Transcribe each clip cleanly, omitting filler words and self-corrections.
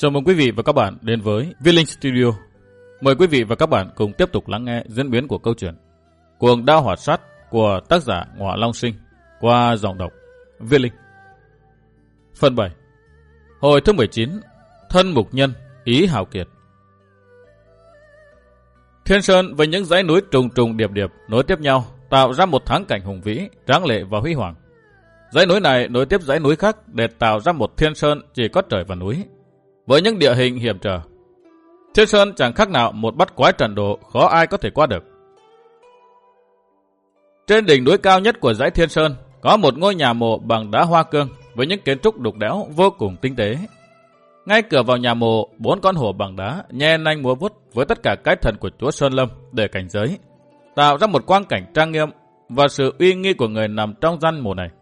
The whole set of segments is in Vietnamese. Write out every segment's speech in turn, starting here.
Chào mừng quý vị và các bạn đến với Viết Linh Studio. Mời quý vị và các bạn cùng tiếp tục lắng nghe diễn biến của câu chuyện Cuồng Đao Hỏa Sát của tác giả Ngọa Long Sinh qua giọng đọc Viết Linh. Phần 7. Hồi thứ 19. Thân mục nhân, ý hào kiệt. Thiên Sơn với những dãy núi trùng trùng điệp điệp nối tiếp nhau tạo ra một thắng cảnh hùng vĩ, tráng lệ và huy hoàng. Dãy núi này nối tiếp dãy núi khác để tạo ra một Thiên Sơn chỉ có trời và núi, với những địa hình hiểm trở. Thiên Sơn chẳng khác nào một bắt quái trận đồ khó ai có thể qua được. Trên đỉnh núi cao nhất của dãy Thiên Sơn có một ngôi nhà mộ bằng đá hoa cương với những kiến trúc đục đẽo vô cùng tinh tế. Ngay cửa vào nhà mộ, 4 con hổ bằng đá nhe nanh múa vuốt với tất cả cái thần của chúa Sơn Lâm để cảnh giới, tạo ra một quang cảnh trang nghiêm và sự uy nghi của người nằm trong gian mộ này.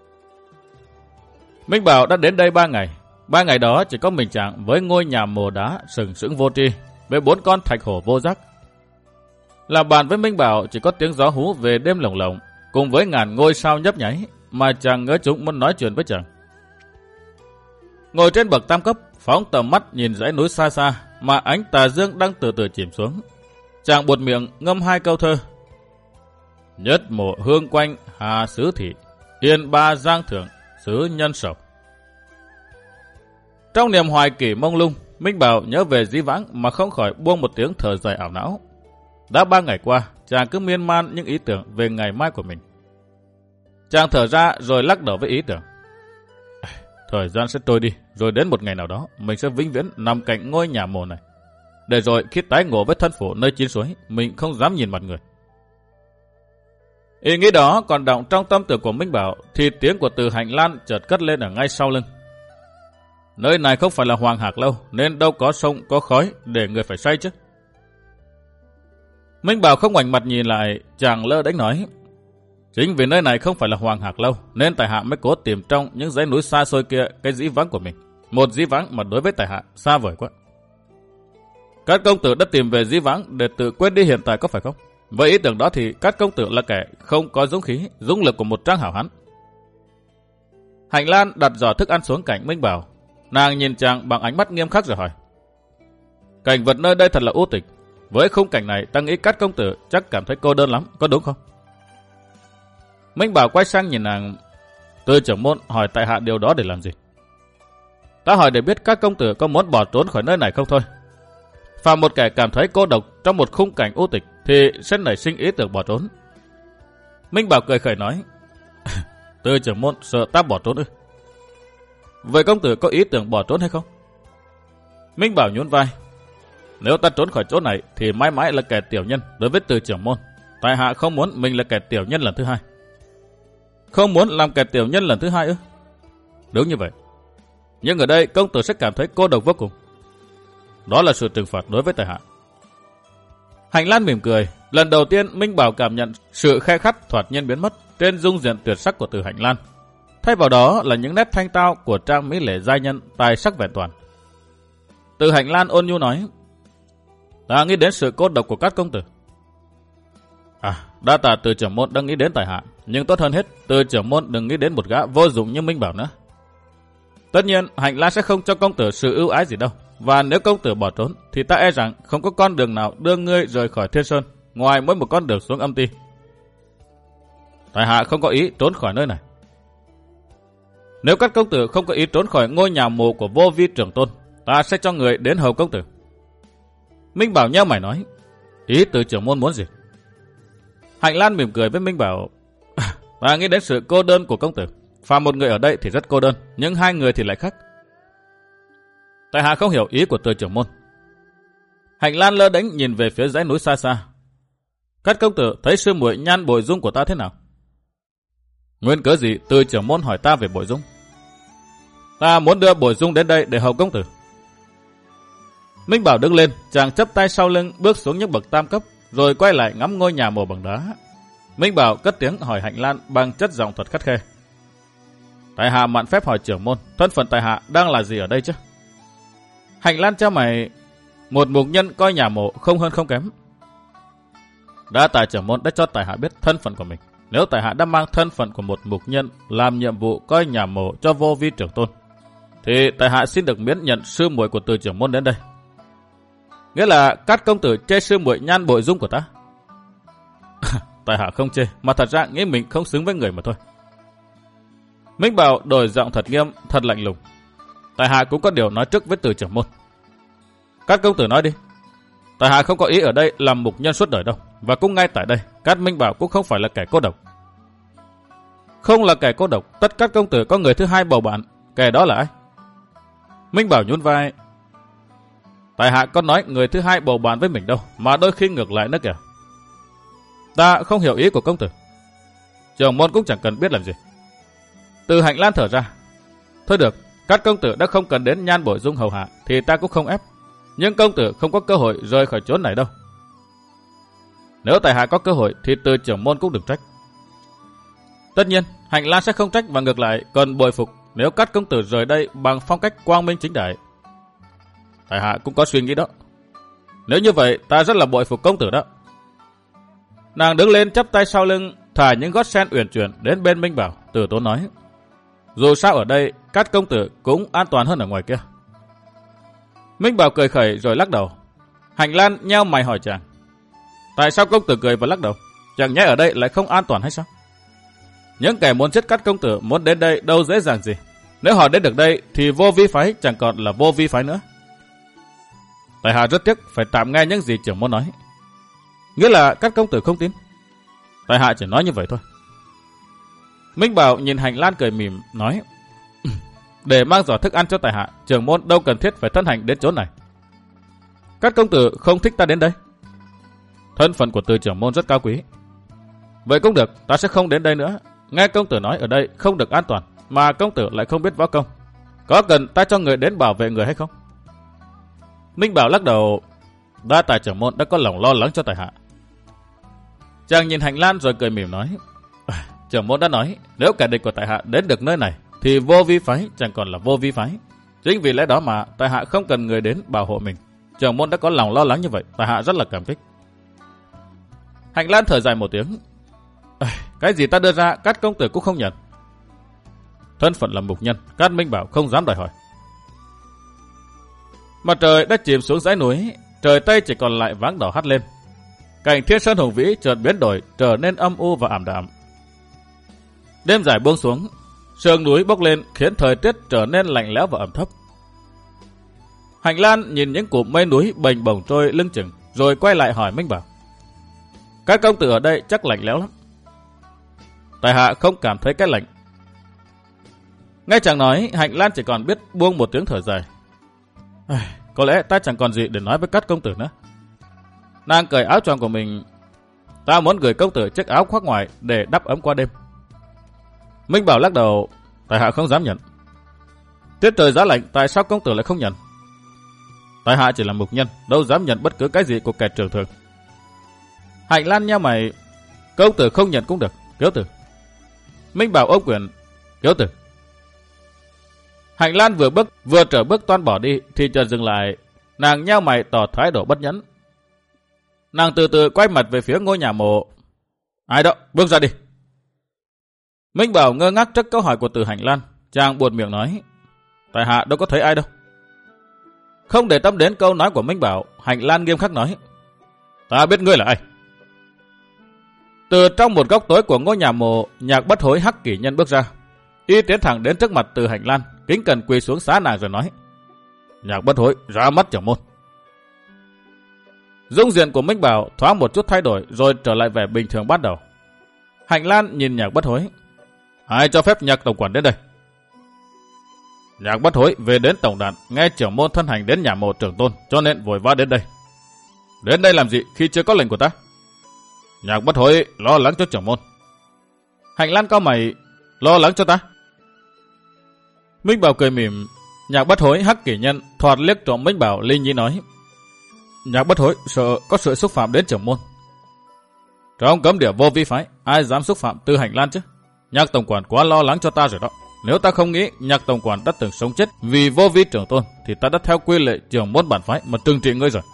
Minh Bảo đã đến đây 3 ngày. 3 ngày đó chỉ có mình chàng với ngôi nhà mồ đá sừng sững vô tri, với 4 con thạch hổ vô giác. Làm bạn với Minh Bảo chỉ có tiếng gió hú về đêm lồng lộng, cùng với ngàn ngôi sao nhấp nháy mà chàng ngỡ chúng muốn nói chuyện với chàng. Ngồi trên bậc tam cấp, phóng tầm mắt nhìn dãy núi xa xa mà ánh tà dương đang từ từ chìm xuống. Chàng buột miệng ngâm 2 câu thơ: Nhất mộ hương quanh hà xứ thị, yên ba giang thượng xứ nhân sầu. Trong niềm hoài kỷ mông lung, Minh Bảo nhớ về dĩ vãng mà không khỏi buông một tiếng thở dài ảo não. Đã 3 ngày qua, chàng cứ miên man những ý tưởng về ngày mai của mình. Chàng thở ra rồi lắc đầu với ý tưởng: Thời gian sẽ trôi đi, rồi đến một ngày nào đó, mình sẽ vĩnh viễn nằm cạnh ngôi nhà mồ này. Để rồi khi tái ngộ với thân phụ nơi chín suối, mình không dám nhìn mặt người. Ý nghĩ đó còn đọng trong tâm tưởng của Minh Bảo, thì tiếng của Từ Hành Lan chợt cất lên ở ngay sau lưng. Nơi này không phải là Hoàng Hạc Lâu, nên đâu có sông có khói để người phải say chứ. Minh Bảo không ngoảnh mặt nhìn lại, chàng lơ đễnh nói: Chính vì nơi này không phải là Hoàng Hạc Lâu, nên tại hạ mới cố tìm trong những dãy núi xa xôi kia cái dĩ vãng của mình. Một dĩ vãng mà đối với tại hạ xa vời quá. Các công tử đã tìm về dĩ vãng để tự quên đi hiện tại có phải không? Với ý tưởng đó thì các công tử là kẻ không có dũng khí, dũng lực của một trang hảo hán. Hạnh Lan đặt giỏ thức ăn xuống cạnh Minh Bảo. Nàng nhìn chàng bằng ánh mắt nghiêm khắc rồi hỏi: Cảnh vật nơi đây thật là u tịch. Với khung cảnh này, ta nghĩ các công tử chắc cảm thấy cô đơn lắm, có đúng không? Minh Bảo quay sang nhìn nàng: Từ trưởng môn hỏi tại hạ điều đó để làm gì? Ta hỏi để biết các công tử có muốn bỏ trốn khỏi nơi này không thôi. Phạm một kẻ cảm thấy cô độc trong một khung cảnh u tịch thì sẽ nảy sinh ý tưởng bỏ trốn. Minh Bảo cười khẩy nói: Từ trưởng môn sợ ta bỏ trốn ư? Vậy công tử có ý tưởng bỏ trốn hay không? Minh Bảo nhún vai: Nếu ta trốn khỏi chỗ này thì mãi mãi là kẻ tiểu nhân đối với Từ trưởng môn. Tại hạ không muốn mình là kẻ tiểu nhân lần thứ hai. Không muốn làm kẻ tiểu nhân lần thứ hai ư? Đúng như vậy. Nhưng ở đây công tử sẽ cảm thấy cô độc vô cùng. Đó là sự trừng phạt đối với tại hạ. Hạnh Lan mỉm cười. Lần đầu tiên Minh Bảo cảm nhận sự khe khắt thoạt nhiên biến mất trên dung diện tuyệt sắc của Từ Hạnh Lan. Thay vào đó là những nét thanh tao của trang mỹ lệ giai nhân tài sắc vẹn toàn. Từ Hạnh Lan ôn nhu nói: Ta nghĩ đến sự cô độc của các công tử. Đa tạ Từ trưởng môn đang nghĩ đến tại hạ, nhưng tốt hơn hết Từ trưởng môn đừng nghĩ đến một gã vô dụng như Minh Bảo nữa. Tất nhiên Hạnh Lan sẽ không cho công tử sự ưu ái gì đâu, và nếu công tử bỏ trốn thì ta e rằng không có con đường nào đưa ngươi rời khỏi Thiên Sơn ngoài mỗi một con đường xuống âm ti. Tại hạ không có ý trốn khỏi nơi này. Nếu các công tử không có ý trốn khỏi ngôi nhà mồ của Vô Vi trưởng tôn, ta sẽ cho người đến hầu công tử. Minh Bảo nheo mày nói: Ý Từ trưởng môn muốn gì? Hạnh Lan mỉm cười với Minh Bảo: Ta nghĩ đến sự cô đơn của công tử. Phàm một người ở đây thì rất cô đơn, nhưng 2 người thì lại khác. Tại hạ không hiểu ý của Từ trưởng môn. Hạnh Lan lơ đễnh nhìn về phía dãy núi xa xa. Các công tử thấy sư muội Nhan Bội Dung của ta thế nào? Nguyên cớ gì Từ trưởng môn hỏi ta về Bội Dung? Ta muốn đưa Bội Dung đến đây để hầu công tử. Minh Bảo đứng lên, chàng chắp tay sau lưng bước xuống những bậc tam cấp, rồi quay lại ngắm ngôi nhà mồ bằng đá. Minh Bảo cất tiếng hỏi Hạnh Lan bằng chất giọng thuật khắt khe: Tại hạ mạn phép hỏi trưởng môn, thân phận tại hạ đang là gì ở đây chứ? Hạnh Lan trao mày: Một mục nhân coi nhà mộ không hơn không kém. Đã tại trưởng môn đã cho tại hạ biết thân phận của mình. Nếu tại hạ đã mang thân phận của một mục nhân làm nhiệm vụ coi nhà mộ cho Vô Vi trưởng tôn, thì tại hạ xin được miễn nhận sư muội của Từ trưởng môn đến đây. Nghĩa là Cát công tử chê sư muội nhan bội dung của ta? Tại hạ không chê, mà thật ra nghĩ mình không xứng với người mà thôi. Minh Bảo đổi giọng thật nghiêm, thật lạnh lùng. Tại hạ cũng có điều nói trước với Từ trưởng môn. Cát công tử nói đi. Tại hạ không có ý ở đây làm mục nhân suốt đời đâu, và cũng ngay tại đây, Cát Minh Bảo cũng không phải là kẻ cô độc. Không là kẻ cô độc, tất Cát công tử có người thứ hai bầu bạn, kẻ đó là ai? Minh Bảo nhún vai. Tại hạ có nói người thứ hai bầu bạn với mình đâu, mà đôi khi ngược lại nữa kìa. Ta không hiểu ý của công tử. Trưởng môn cũng chẳng cần biết làm gì. Từ Hạnh Lan thở ra. Thôi được, Cát công tử đã không cần đến nhan bội dung hầu hạ thì ta cũng không ép. Nhưng công tử không có cơ hội rời khỏi chốn này đâu. Nếu tại hạ có cơ hội thì Từ trưởng môn cũng đừng trách. Tất nhiên, Hạnh Lan sẽ không trách và ngược lại còn bội phục nếu Cát công tử rời đây bằng phong cách quang minh chính đại. Tại hạ cũng có suy nghĩ đó. Nếu như vậy, ta rất là bội phục công tử đó. Nàng đứng lên chắp tay sau lưng, thả những gót sen uyển chuyển đến bên Minh Bảo, từ tốn nói. Dù sao ở đây, Cát công tử cũng an toàn hơn ở ngoài kia. Minh Bảo cười khẩy rồi lắc đầu. Hạnh Lan nheo mày hỏi chàng. Tại sao công tử cười và lắc đầu? Chẳng nhẽ ở đây lại không an toàn hay sao? Những kẻ muốn giết Cát công tử muốn đến đây đâu dễ dàng gì. Nếu họ đến được đây thì vô vi phái chẳng còn là vô vi phái nữa. Tại hạ rất tiếc phải tạm nghe những gì trưởng môn nói. Nghĩa là Cát công tử không tin. Tại hạ chỉ nói như vậy thôi. Minh Bảo nhìn Hạnh Lan cười mỉm nói. Để mang giỏ thức ăn cho tại hạ, trưởng môn đâu cần thiết phải thân hành đến chỗ này. Cát công tử không thích ta đến đây. Thân phận của Từ trưởng môn rất cao quý. Vậy cũng được, ta sẽ không đến đây nữa. Nghe công tử nói ở đây không được an toàn, mà công tử lại không biết võ công. Có cần ta cho người đến bảo vệ người hay không? Minh Bảo lắc đầu. Đa tài trưởng môn đã có lòng lo lắng cho tại hạ. Chàng nhìn Hạnh Lan rồi cười mỉm nói. Trưởng môn đã nói, nếu kẻ địch của tại hạ đến được nơi này, thì vô vi phái chẳng còn là vô vi phái. Chính vì lẽ đó mà tại hạ không cần người đến bảo hộ mình. Trưởng môn đã có lòng lo lắng như vậy, tại hạ rất là cảm kích. Hạnh Lan thở dài một tiếng. Cái gì ta đưa ra, Cát công tử cũng không nhận. Thân phận là mục nhân, Cát Minh Bảo không dám đòi hỏi. Mặt trời đã chìm xuống dãy núi, trời Tây chỉ còn lại váng đỏ hắt lên. Cảnh thiên sơn hùng vĩ chợt biến đổi, trở nên âm u và ảm đạm. Đêm dài buông xuống, sương núi bốc lên khiến thời tiết trở nên lạnh lẽo và ẩm thấp. Hạnh Lan nhìn những cụm mây núi bềnh bổng trôi lưng chừng, rồi quay lại hỏi Minh Bảo. Các công tử ở đây chắc lạnh lẽo lắm. Tại hạ không cảm thấy cái lạnh. Nghe chàng nói, Hạnh Lan chỉ còn biết buông một tiếng thở dài. Có lẽ ta chẳng còn gì để nói với các công tử nữa. Nàng cởi áo choàng của mình. Ta muốn gửi công tử chiếc áo khoác ngoài để đắp ấm qua đêm. Minh Bảo lắc đầu. Tại hạ không dám nhận. Tiết trời giá lạnh, tại sao công tử lại không nhận? Tại hạ chỉ là mục nhân, đâu dám nhận bất cứ cái gì của kẻ trưởng thường. Hạnh Lan nheo mày. Công tử không nhận cũng được, kéo từ. Minh Bảo ôm quyền. Kéo từ. Hạnh Lan vừa trở bước toan bỏ đi thì chợt dừng lại. Nàng nheo mày tỏ thái độ bất nhẫn. Nàng từ từ quay mặt về phía ngôi nhà mộ. Ai đó, bước ra đi. Minh Bảo ngơ ngác trước câu hỏi của Từ Hạnh Lan. Chàng buột miệng nói. Tại hạ đâu có thấy ai đâu. Không để tâm đến câu nói của Minh Bảo, Hạnh Lan nghiêm khắc nói. Ta biết ngươi là ai. Từ trong một góc tối của ngôi nhà mộ, Nhạc Bất Hối Hắc Kỷ Nhân bước ra. Y tiến thẳng đến trước mặt Từ Hạnh Lan, kính cẩn quỳ xuống xá nàng rồi nói. Nhạc Bất Hối ra mắt trưởng môn. Dung diện của Minh Bảo thoáng một chút thay đổi rồi trở lại vẻ bình thường bắt đầu. Hạnh Lan nhìn Nhạc Bất Hối. Ai cho phép Nhạc tổng quản đến đây? Nhạc Bất Hối về đến tổng đàn, nghe trưởng môn thân hành đến nhà mộ trưởng tôn, cho nên vội vã đến đây. Đến đây làm gì khi chưa có lệnh của ta? Nhạc Bất Hối lo lắng cho trưởng môn. Hạnh Lan cau mày. Lo lắng cho ta? Minh Bảo cười mỉm. Nhạc Bất Hối Hắc Kỷ Nhân thoạt liếc trộm Minh Bảo, linh nhi nói. Nhạc Bất Hối sợ có sự xúc phạm đến trưởng môn. Trong cấm địa vô vi phái, ai dám xúc phạm Từ Hạnh Lan chứ? Nhạc tổng quản quá lo lắng cho ta rồi đó. Nếu ta không nghĩ Nhạc tổng quản đã từng sống chết vì vô vi trưởng tôn, thì ta đã theo quy lệ trưởng môn bản phái mà trừng trị ngươi rồi.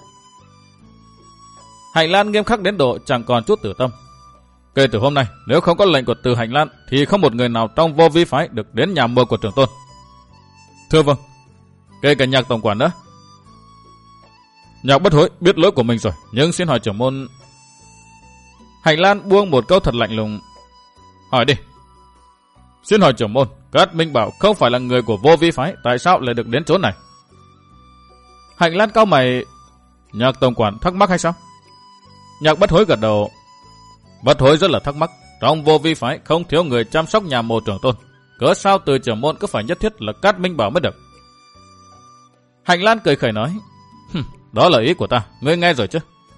Hạnh Lan nghiêm khắc đến độ chẳng còn chút tử tâm. Kể từ hôm nay, nếu không có lệnh của Từ Hạnh Lan, thì không một người nào trong vô vi phái được đến nhà mộ của trưởng tôn. Thưa vâng. Kể cả Nhạc tổng quản nữa. Nhạc Bất Hối biết lỗi của mình rồi, nhưng xin hỏi trưởng môn. Hành Lan buông một câu thật lạnh lùng. Hỏi đi. Xin hỏi trưởng môn, Cát Minh Bảo không phải là người của Vô Vi phái, tại sao lại được đến chỗ này? Hành Lan cau mày. Nhạc tổng quản thắc mắc hay sao? Nhạc Bất Hối gật đầu. Bất Hối rất là thắc mắc. Trong Vô Vi phái không thiếu người chăm sóc nhà mồ trưởng tôn, cớ sao từ trưởng môn cứ phải nhất thiết là Cát Minh Bảo mới được? Hành Lan cười khẩy nói. Đó là ý của ta, ngươi nghe rồi chứ?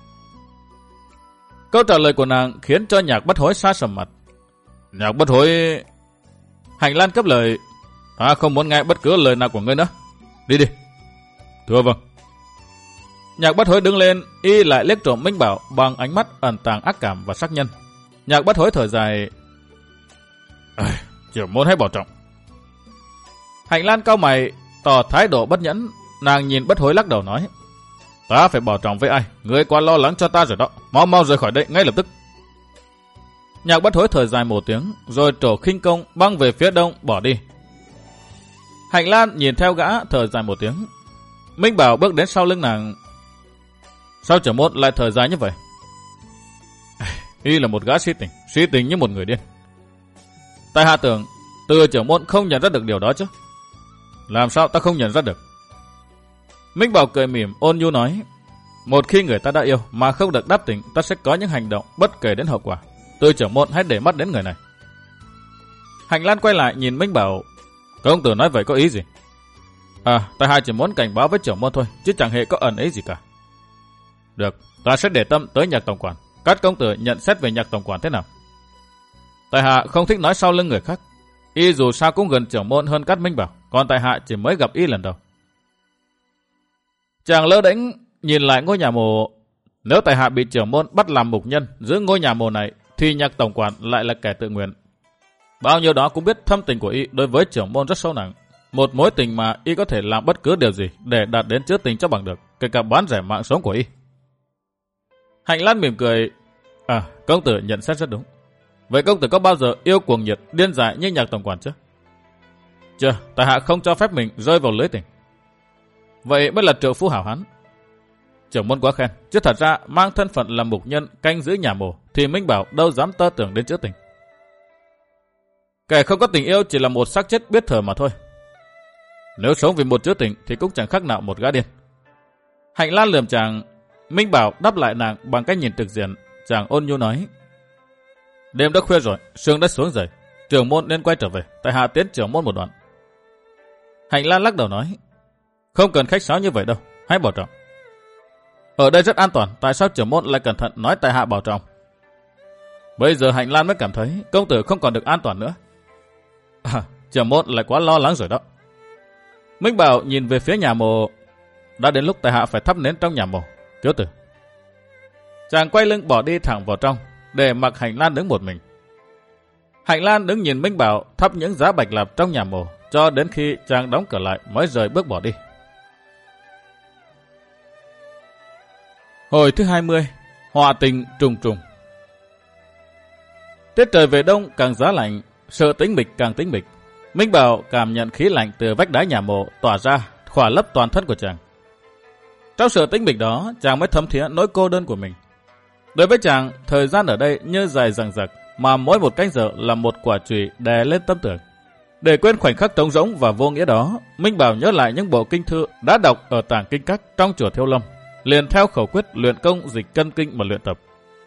Câu trả lời của nàng khiến cho Nhạc Bất Hối sa sầm mặt. Nhạc Bất Hối. Hành Lan cấp lời. Ta không muốn nghe bất cứ lời nào của ngươi nữa. Đi đi. Thưa vâng. Nhạc Bất Hối đứng lên, y lại liếc trộm Minh Bảo bằng ánh mắt ẩn tàng ác cảm và sắc nhân. Nhạc Bất Hối thở dài. Trưởng môn hãy bảo trọng. Hành Lan cau mày, tỏ thái độ bất nhẫn. Nàng nhìn Bất Hối lắc đầu nói. Ta phải bảo trọng với ai? Ngươi quá lo lắng cho ta rồi đó. Mau mau rời khỏi đây ngay lập tức. Nhạc Bất Hối thở dài một tiếng, rồi trổ khinh công băng về phía đông bỏ đi. Hành Lan nhìn theo gã thở dài một tiếng. Minh Bảo bước đến sau lưng nàng. Sao trưởng môn lại thở dài như vậy? Y là một gã si tình như một người điên. Tại hạ tưởng từ trưởng môn không nhận ra được điều đó chứ. Làm sao ta không nhận ra được? Minh Bảo cười mỉm ôn nhu nói. Một khi người ta đã yêu mà không được đáp tình, ta sẽ có những hành động bất kể đến hậu quả. Từ trưởng môn hãy để mắt đến người này. Hành Lan quay lại nhìn Minh Bảo. Công tử nói vậy có ý gì? Tại hạ chỉ muốn cảnh báo với trưởng môn thôi, chứ chẳng hề có ẩn ý gì cả. Được, ta sẽ để tâm tới Nhạc tổng quản. Các công tử nhận xét về Nhạc tổng quản thế nào? Tại hạ không thích nói sau lưng người khác. Y dù sao cũng gần trưởng môn hơn Cát Minh Bảo, còn tại hạ chỉ mới gặp y lần đầu. Chàng lơ đễnh nhìn lại ngôi nhà mồ. Nếu tại hạ bị trưởng môn bắt làm mục nhân giữ ngôi nhà mồ này, thì Nhạc tổng quản lại là kẻ tự nguyện. Bao nhiêu đó cũng biết thâm tình của y đối với trưởng môn rất sâu nặng. Một mối tình mà y có thể làm bất cứ điều gì để đạt đến chứa tình cho bằng được, kể cả bán rẻ mạng sống của y. Hành Lan mỉm cười. Công tử nhận xét rất đúng. Vậy công tử có bao giờ yêu cuồng nhiệt điên dại như Nhạc tổng quản chứ? Chưa, tại hạ không cho phép mình rơi vào lưới tình. Vậy mới là trượng phu hảo hán. Trưởng môn quá khen, chứ thật ra mang thân phận là mục nhân canh giữ nhà mồ thì Minh Bảo đâu dám tơ tưởng đến chữa tình. Kẻ không có tình yêu chỉ là một xác chết biết thở mà thôi. Nếu sống vì một chữa tình thì cũng chẳng khác nào một gã điên. Hành Lan lườm chàng. Minh Bảo đáp lại nàng bằng cách nhìn trực diện. Chàng ôn nhu nói. Đêm đã khuya rồi, sương đã xuống dậy. Trưởng môn nên quay trở về, tại hạ tiến trưởng môn một đoạn. Hành Lan lắc đầu nói. Không cần khách sáo như vậy đâu, hãy bảo trọng. Ở đây rất an toàn, tại sao trưởng môn lại cẩn thận nói tại hạ bảo trọng? Bây giờ Hành Lan mới cảm thấy công tử không còn được an toàn nữa. Trưởng môn lại quá lo lắng rồi đó. Minh Bảo nhìn về phía nhà mồ. Đã đến lúc tại hạ phải thắp nến trong nhà mồ. Cứu tử. Chàng quay lưng bỏ đi thẳng vào trong, để mặc Hành Lan đứng một mình. Hành Lan đứng nhìn Minh Bảo thắp những giá bạch lạp trong nhà mồ, cho đến khi chàng đóng cửa lại mới rời bước bỏ đi. Hồi thứ 20, họa tình trùng trùng. Tiết trời về đông càng giá lạnh, sự tĩnh mịch càng tĩnh mịch. Minh Bảo cảm nhận khí lạnh từ vách đá nhà mồ tỏa ra, khỏa lấp toàn thân của chàng. Trong sự tĩnh mịch đó, chàng mới thấm thía nỗi cô đơn của mình. Đối với chàng, thời gian ở đây như dài dằng dặc, mà mỗi một canh giờ là một quả chùy đè lên tâm tưởng. Để quên khoảnh khắc trống rỗng và vô nghĩa đó, Minh Bảo nhớ lại những bộ kinh thư đã đọc ở tàng kinh các trong chùa Thiêu Lâm, liền theo khẩu quyết luyện công dịch cân kinh mà luyện tập.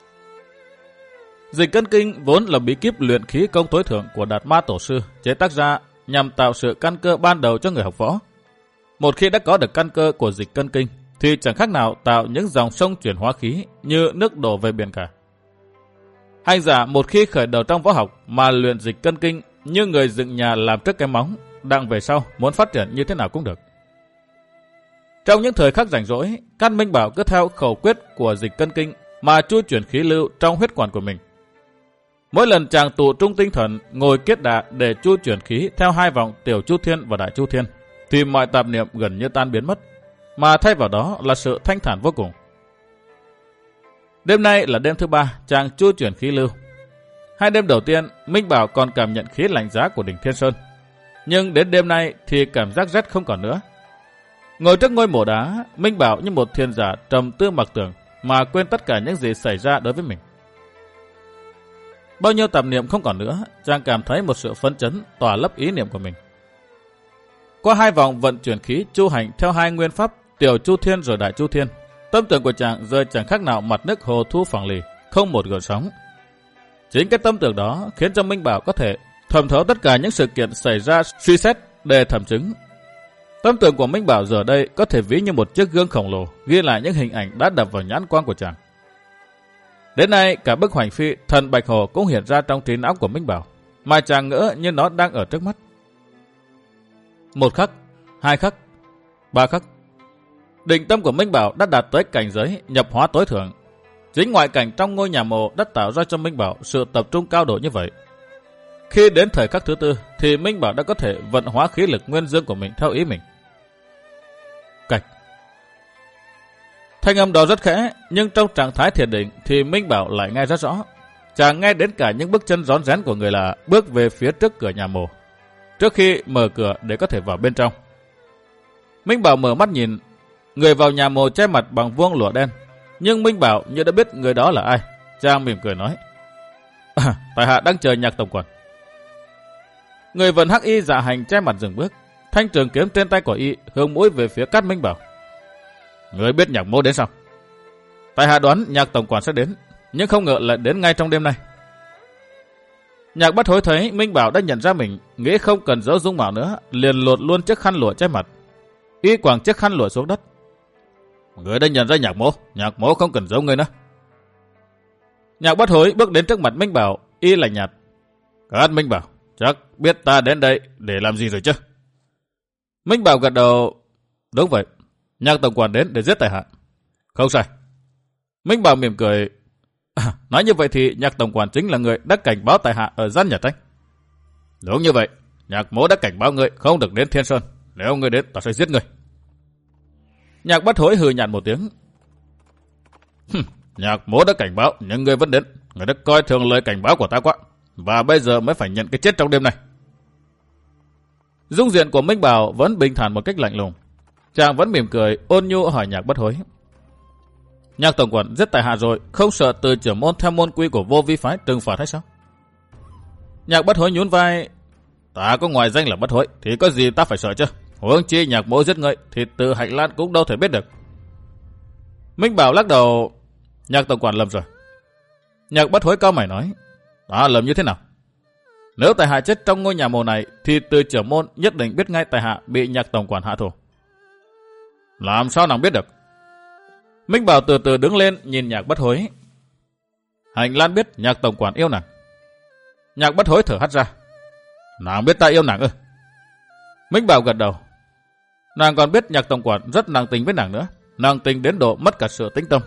Dịch cân kinh vốn là bí kíp luyện khí công tối thượng của Đạt Ma tổ sư chế tác ra nhằm tạo sự căn cơ ban đầu cho người học võ. Một khi đã có được căn cơ của dịch cân kinh, thì chẳng khác nào tạo những dòng sông chuyển hóa khí như nước đổ về biển cả. Hành giả một khi khởi đầu trong võ học mà luyện dịch cân kinh như người dựng nhà làm trước cái móng, đặng về sau muốn phát triển như thế nào cũng được. Trong những thời khắc rảnh rỗi, Cát Minh Bảo cứ theo khẩu quyết của dịch cân kinh mà chu chuyển khí lưu trong huyết quản của mình. Mỗi lần chàng tụ trung tinh thần ngồi kết đà để chu chuyển khí theo hai vòng tiểu chu thiên và đại chu thiên, thì mọi tạp niệm gần như tan biến mất, mà thay vào đó là sự thanh thản vô cùng. Đêm nay là đêm thứ 3 chàng chu chuyển khí lưu. Hai đêm đầu tiên, Minh Bảo còn cảm nhận khí lạnh giá của đỉnh Thiên Sơn. Nhưng đến đêm nay thì cảm giác rét không còn nữa. Ngồi trước ngôi mộ đá, Minh Bảo như một thiên giả trầm tư mặc tưởng mà quên tất cả những gì xảy ra đối với mình. Bao nhiêu tạp niệm không còn nữa, chàng cảm thấy một sự phấn chấn tỏa lấp ý niệm của mình. Qua 2 vòng vận chuyển khí chu hành theo 2 nguyên pháp tiểu chu thiên rồi đại chu thiên, tâm tưởng của chàng rơi chẳng khác nào mặt nước hồ thu phẳng lì, không một gợn sóng. Chính cái tâm tưởng đó khiến cho Minh Bảo có thể thẩm thấu tất cả những sự kiện xảy ra suy xét để thẩm chứng. Tâm tưởng của Minh Bảo giờ đây có thể ví như một chiếc gương khổng lồ ghi lại những hình ảnh đã đập vào nhãn quang của chàng. Đến nay cả bức hoành phi thần Bạch Hồ cũng hiện ra trong trí não của Minh Bảo, mà chàng ngỡ như nó đang ở trước mắt. 1 khắc, 2 khắc, 3 khắc. Định tâm của Minh Bảo đã đạt tới cảnh giới nhập hóa tối thượng. Chính ngoại cảnh trong ngôi nhà mộ đã tạo ra cho Minh Bảo sự tập trung cao độ như vậy. Khi đến thời khắc thứ 4 thì Minh Bảo đã có thể vận hóa khí lực nguyên dương của mình theo ý mình. Cạch. Thanh âm đó rất khẽ, nhưng trong trạng thái thiền định thì Minh Bảo lại nghe rất rõ. Chàng nghe đến cả những bước chân rón rén của người lạ bước về phía trước cửa nhà mộ, trước khi mở cửa để có thể vào bên trong. Minh Bảo mở mắt nhìn, người vào nhà mộ che mặt bằng vuông lụa đen, nhưng Minh Bảo như đã biết người đó là ai. Chàng mỉm cười nói: tại hạ đang chờ Nhạc tổng quản. Người vận hắc y dạ hành che mặt dừng bước, thanh trường kiếm trên tay của y hướng mũi về phía Cát Minh Bảo. Người biết Nhạc mỗ đến sao? Tại hạ đoán Nhạc tổng quản sẽ đến, nhưng không ngờ lại đến ngay trong đêm nay. Nhạc Bất Hối thấy Minh Bảo đã nhận ra mình, nghĩ không cần giấu dung mạo nữa, liền lột luôn chiếc khăn lụa che mặt. Y quàng chiếc khăn lụa xuống đất. Người đã nhận ra Nhạc mỗ không cần giấu người nữa. Nhạc Bất Hối bước đến trước mặt Minh Bảo, y lạnh nhạt: Cát Minh Bảo, chắc biết ta đến đây để làm gì rồi chứ? Minh Bảo gật đầu: Đúng vậy, Nhạc tổng quản đến để giết tại hạ. Không sai. Minh Bảo mỉm cười: nói như vậy thì Nhạc tổng quản chính là người đã cảnh báo tại hạ ở gian nhà Tranh. Đúng như vậy, Nhạc mỗ đã cảnh báo người không được đến Thiên Sơn. Nếu người đến, ta sẽ giết người. Nhạc Bất Hối hừ nhạt một tiếng: Nhạc mỗ đã cảnh báo, nhưng người vẫn đến. Người đã coi thường lời cảnh báo của ta quá, và bây giờ mới phải nhận cái chết trong đêm này. Dung diện của Minh Bảo vẫn bình thản một cách lạnh lùng. Chàng vẫn mỉm cười ôn nhu hỏi Nhạc Bất Hối: Nhạc tổng quản giết tại hạ rồi, không sợ từ trưởng môn theo môn quy của Vô Vi phái trừng phạt hay sao? Nhạc Bất Hối nhún vai: Ta có ngoài danh là Bất Hối thì có gì ta phải sợ chứ? Huống chi Nhạc mỗ giết người thì từ Hạnh Lan cũng đâu thể biết được. Minh Bảo lắc đầu: Nhạc tổng quản lầm rồi. Nhạc Bất Hối cau mày nói: Ta lầm như thế nào? Nếu tại hạ chết trong ngôi nhà mồ này thì từ trưởng môn nhất định biết ngay tại hạ bị Nhạc tổng quản hạ thủ. Làm sao nàng biết được? Minh Bảo từ từ đứng lên nhìn Nhạc Bất Hối. Hạnh Lan biết Nhạc tổng quản yêu nàng. Nhạc Bất Hối thở hắt ra: Nàng biết ta yêu nàng ư? Minh Bảo gật đầu. Nàng còn biết Nhạc tổng quản rất nặng tình với nàng nữa, nặng tình đến độ mất cả sự tĩnh tâm.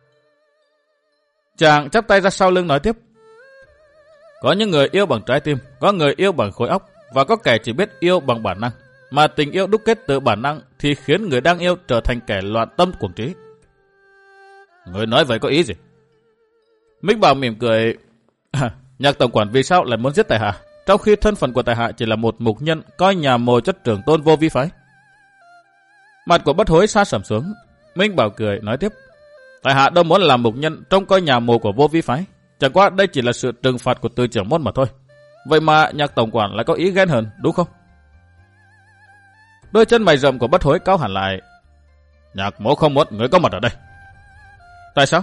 Chàng chắp tay ra sau lưng nói tiếp: Có những người yêu bằng trái tim, có người yêu bằng khối óc, và có kẻ chỉ biết yêu bằng bản năng. Mà tình yêu đúc kết từ bản năng thì khiến người đang yêu trở thành kẻ loạn tâm cuồng trí. Người nói vậy có ý gì? Minh Bảo mỉm cười: Nhạc tổng quản vì sao lại muốn giết tại hạ, trong khi thân phận của tại hạ chỉ là một mục nhân coi nhà mồ chất trưởng tôn Vô Vi phái? Mặt của Bất Hối sa sầm xuống. Minh Bảo cười nói tiếp: Tại hạ đâu muốn làm mục nhân trông coi nhà mồ của Vô Vi phái, chẳng qua đây chỉ là sự trừng phạt của từ trưởng môn mà thôi. Vậy mà Nhạc tổng quản lại có ý ghen hờn, đúng không? Đôi chân mày rậm của Bất Hối cau hẳn lại. Nhạc mỗ không muốn người có mặt ở đây. Tại sao?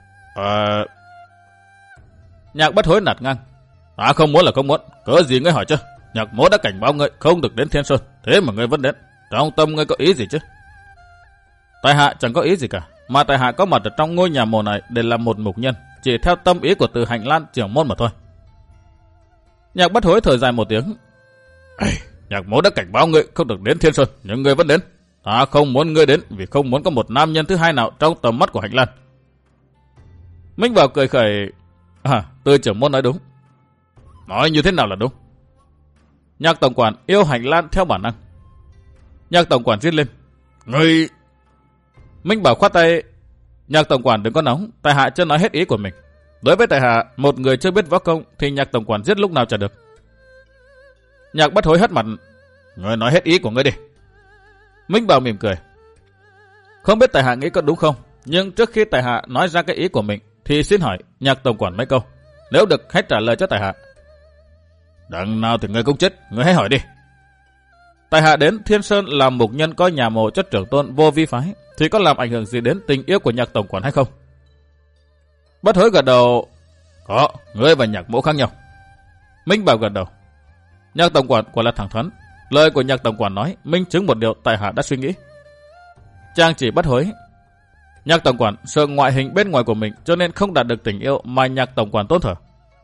Nhạc Bất Hối nạt ngang: Ta không muốn là không muốn, cớ gì ngươi hỏi chứ? Nhạc mỗ đã cảnh báo ngươi không được đến Thiên Sơn, thế mà ngươi vẫn đến. Trong tâm ngươi có ý gì chứ? Tại hạ chẳng có ý gì cả, mà tại hạ có mặt ở trong ngôi nhà mồ này để làm một mục nhân, chỉ theo tâm ý của từ Hạnh Lan trưởng môn mà thôi. Nhạc Bất Hối thở dài một tiếng: Nhạc mỗ đã cảnh báo ngươi không được đến Thiên Sơn, nhưng ngươi vẫn đến. Ta không muốn ngươi đến vì không muốn có một nam nhân thứ hai nào trong tầm mắt của Hạnh Lan. Minh Bảo cười khẩy: Từ trưởng môn nói đúng. Nói như thế nào là đúng? Nhạc tổng quản yêu Hạnh Lan theo bản năng. Nhạc tổng quản giết lên: Ngươi... Minh Bảo khoát tay: Nhạc tổng quản đừng có nóng, tại hạ chưa nói hết ý của mình. Đối với tại hạ, một người chưa biết võ công thì Nhạc tổng quản giết lúc nào chả được. Nhạc Bất Hối hất mặt: Ngươi nói hết ý của ngươi đi. Minh Bảo mỉm cười. Không biết tại hạ nghĩ có đúng không, nhưng trước khi tại hạ nói ra cái ý của mình thì xin hỏi Nhạc tổng quản mấy câu. Nếu được hãy trả lời cho tại hạ. Đằng nào thì ngươi cũng chết, ngươi hãy hỏi đi. Tại hạ đến Thiên Sơn làm mục nhân coi nhà mộ cho trưởng tôn vô vi phái thì có làm ảnh hưởng gì đến tình yêu của Nhạc tổng quản hay không? Bất Hối gật đầu. Có, ngươi và Nhạc mỗ khác nhau. Minh Bảo gật đầu. Nhạc tổng quản quả là thẳng thắn. Lời của Nhạc tổng quản nói minh chứng một điều tại hạ đã suy nghĩ. Chàng chỉ Bất Hối. Nhạc tổng quản sợ ngoại hình bên ngoài của mình cho nên không đạt được tình yêu mà Nhạc tổng quản tôn thờ.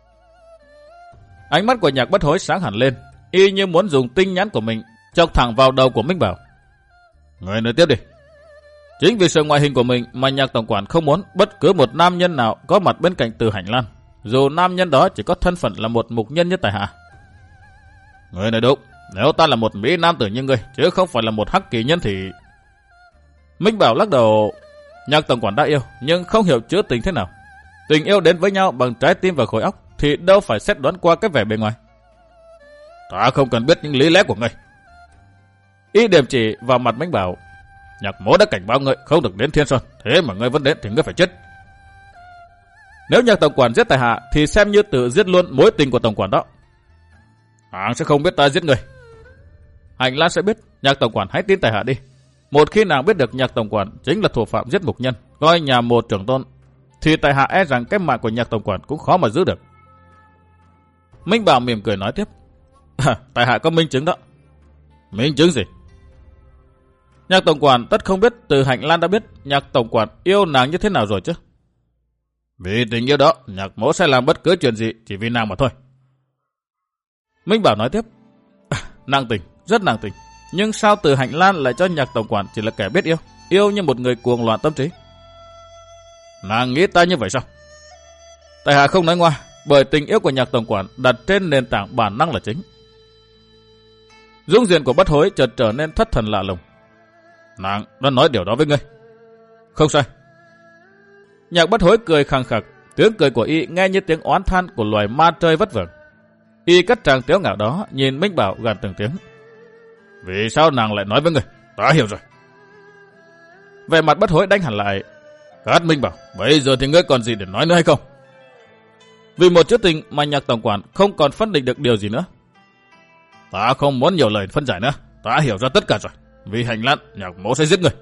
Ánh mắt của Nhạc Bất Hối sáng hẳn lên, y như muốn dùng tinh nhãn của mình chọc thẳng vào đầu của Minh Bảo. Người nói tiếp đi. Chính vì sự ngoại hình của mình mà Nhạc tổng quản không muốn bất cứ một nam nhân nào có mặt bên cạnh Từ Hành Lan, dù nam nhân đó chỉ có thân phận là một mục nhân như tại hạ. Người nói đúng, nếu ta là một mỹ nam tử như ngươi chứ không phải là một hắc kỳ nhân thì... Minh Bảo lắc đầu. Nhạc tổng quản đã yêu nhưng không hiểu chữa tình thế nào. Tình yêu đến với nhau bằng trái tim và khối óc thì đâu phải xét đoán qua cái vẻ bề ngoài. Ta không cần biết những lý lẽ của ngươi. Y điểm chỉ vào mặt Minh Bảo. Nhạc mỗ đã cảnh báo ngươi không được đến Thiên Sơn, thế mà ngươi vẫn đến thì ngươi phải chết. Nếu Nhạc tổng quản giết tại hạ thì xem như tự giết luôn mối tình của tổng quản đó. Nàng sẽ không biết ta giết ngươi. Hành Lan sẽ biết. Nhạc tổng quản hãy tin tại hạ đi. Một khi nàng biết được Nhạc tổng quản chính là thủ phạm giết mục nhân, coi nhà một trưởng tôn, thì tại hạ e rằng cái mạng của Nhạc tổng quản cũng khó mà giữ được. Minh Bảo mỉm cười nói tiếp. Tại hạ có minh chứng đó. Minh chứng gì? Nhạc tổng quản tất không biết Từ Hành Lan đã biết Nhạc tổng quản yêu nàng như thế nào rồi chứ. Vì tình yêu đó, Nhạc mỗ sẽ làm bất cứ chuyện gì chỉ vì nàng mà thôi. Minh Bảo nói tiếp. Nàng tình, rất nàng tình. Nhưng sao Từ Hành Lan lại cho Nhạc tổng quản chỉ là kẻ biết yêu, yêu như một người cuồng loạn tâm trí? Nàng nghĩ ta như vậy sao? Tại hạ không nói ngoa, bởi tình yêu của Nhạc tổng quản đặt trên nền tảng bản năng là chính. Dung diện của Bất Hối chợt trở nên thất thần lạ lùng. Nàng đã nói điều đó với ngươi. Không sai. Nhạc Bất Hối cười khằng khặc, tiếng cười của y nghe như tiếng oán than của loài ma trời vất vưởng. Y cất tràng tiếu ngạo đó nhìn Minh Bảo gằn từng tiếng. Vì sao nàng lại nói với ngươi? Ta hiểu rồi. Vẻ mặt Bất Hối đánh hẳn lại. Cát Minh Bảo, bây giờ thì ngươi còn gì để nói nữa hay không? Vì một chữ tình mà Nhạc tổng quản không còn phân định được điều gì nữa. Ta không muốn nhiều lời phân giải nữa. Ta hiểu ra tất cả rồi. Vì Hành Lan, Nhạc mỗ sẽ giết người.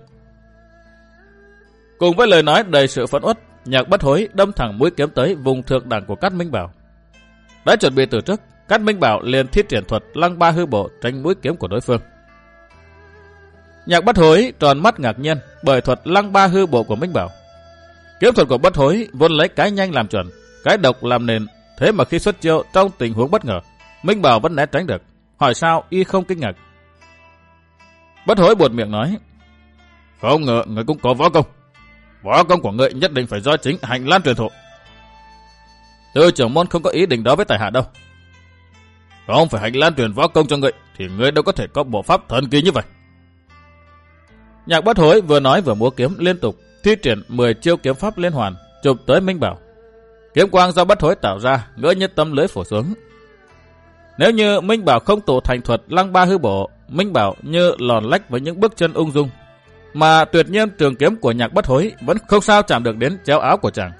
Cùng với lời nói đầy sự phẫn uất, Nhạc Bất Hối đâm thẳng mũi kiếm tới vùng thượng đẳng của Cát Minh Bảo. Đã chuẩn bị từ trước, Cát Minh Bảo liền thiết triển thuật Lăng Ba Hư Bộ tránh mũi kiếm của đối phương. Nhạc Bất Hối tròn mắt ngạc nhiên bởi thuật Lăng Ba Hư Bộ của Minh Bảo. Kiếm thuật của Bất Hối vốn lấy cái nhanh làm chuẩn, cái độc làm nền, thế mà khi xuất chiêu trong tình huống bất ngờ, Minh Bảo vẫn né tránh được. Hỏi sao y không kinh ngạc. Bất Hối buột miệng nói. Không ngờ người cũng có võ công. Võ công của người nhất định phải do chính Hành Lan truyền thụ. Từ trưởng môn không có ý định đó với tại hạ đâu. Không phải Hành Lan truyền võ công cho người thì người đâu có thể có bộ pháp thần kỳ như vậy. Nhạc Bất Hối vừa nói vừa múa kiếm liên tục, thi triển 10 chiêu kiếm pháp liên hoàn chụp tới Minh Bảo. Kiếm quang do Bất Hối tạo ra ngỡ như tấm lưới phủ xuống. Nếu như Minh Bảo không tụ thành thuật Lăng Ba Hư Bộ, Minh Bảo như lòn lách với những bước chân ung dung, mà tuyệt nhiên trường kiếm của Nhạc Bất Hối vẫn không sao chạm được đến chéo áo của chàng.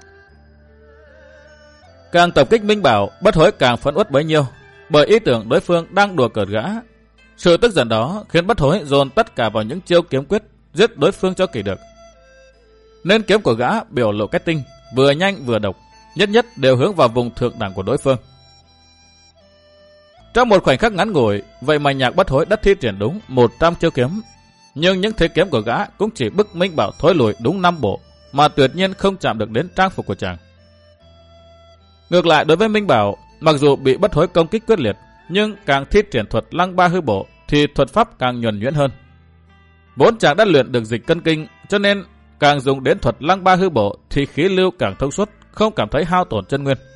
Càng tập kích Minh Bảo, Bất Hối càng phẫn uất bấy nhiêu, bởi ý tưởng đối phương đang đùa cợt gã. Sự tức giận đó khiến Bất Hối dồn tất cả vào những chiêu kiếm quyết giết đối phương cho kỳ được. Nên kiếm của gã biểu lộ cách tinh, vừa nhanh vừa độc, nhất nhất đều hướng vào vùng thượng đẳng của đối phương. Trong một khoảnh khắc ngắn ngủi, vậy mà Nhạc Bất Hối đã thi triển đúng 100 chiêu kiếm, nhưng những thế kiếm của gã cũng chỉ bức Minh Bảo thối lùi đúng 5 bộ, mà tuyệt nhiên không chạm được đến trang phục của chàng. Ngược lại đối với Minh Bảo, mặc dù bị Bất Hối công kích quyết liệt, nhưng càng thi triển thuật Lăng Ba Hư Bộ thì thuật pháp càng nhuần nhuyễn hơn. Vốn chàng đã luyện được dịch cân kinh, cho nên càng dùng đến thuật Lăng Ba Hư Bộ thì khí lưu càng thông suốt, không cảm thấy hao tổn chân nguyên.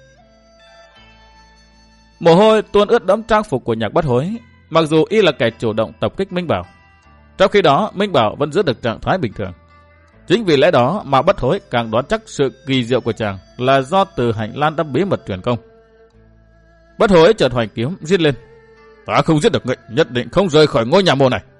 Mồ hôi tuôn ướt đẫm trang phục của Nhạc Bất Hối, mặc dù y là kẻ chủ động tập kích Minh Bảo. Trong khi đó, Minh Bảo vẫn giữ được trạng thái bình thường. Chính vì lẽ đó mà Bất Hối càng đoán chắc sự kỳ diệu của chàng là do Từ Hành Lan đã bí mật truyền công. Bất Hối chợt hoành kiếm giết lên. Ta không giết được ngươi, nhất định không rời khỏi ngôi nhà mồ này.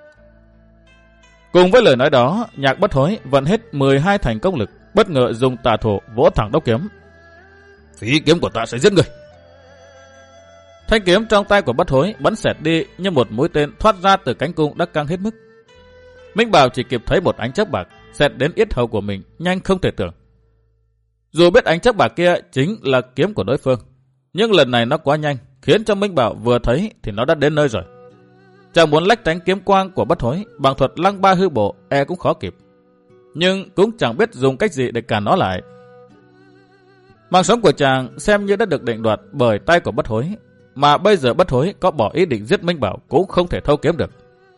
Cùng với lời nói đó, Nhạc Bất Hối vận hết 12 thành công lực, bất ngờ dùng tà thủ vỗ thẳng đốc kiếm. Phí kiếm của ta sẽ giết ngươi. Thanh kiếm trong tay của Bất Hối bắn xẹt đi như một mũi tên thoát ra từ cánh cung đã căng hết mức. Minh Bảo chỉ kịp thấy một ánh chớp bạc xẹt đến yết hầu của mình nhanh không thể tưởng. Dù biết ánh chớp bạc kia chính là kiếm của đối phương, nhưng lần này nó quá nhanh, khiến cho Minh Bảo vừa thấy thì nó đã đến nơi rồi. Chàng muốn lách tránh kiếm quang của Bất Hối bằng thuật lăng ba hư bộ cũng khó kịp, nhưng cũng chẳng biết dùng cách gì để cản nó lại. Mạng sống của chàng xem như đã được định đoạt bởi tay của Bất Hối, mà bây giờ Bất Hối có bỏ ý định giết Minh Bảo cũng không thể thâu kiếm được.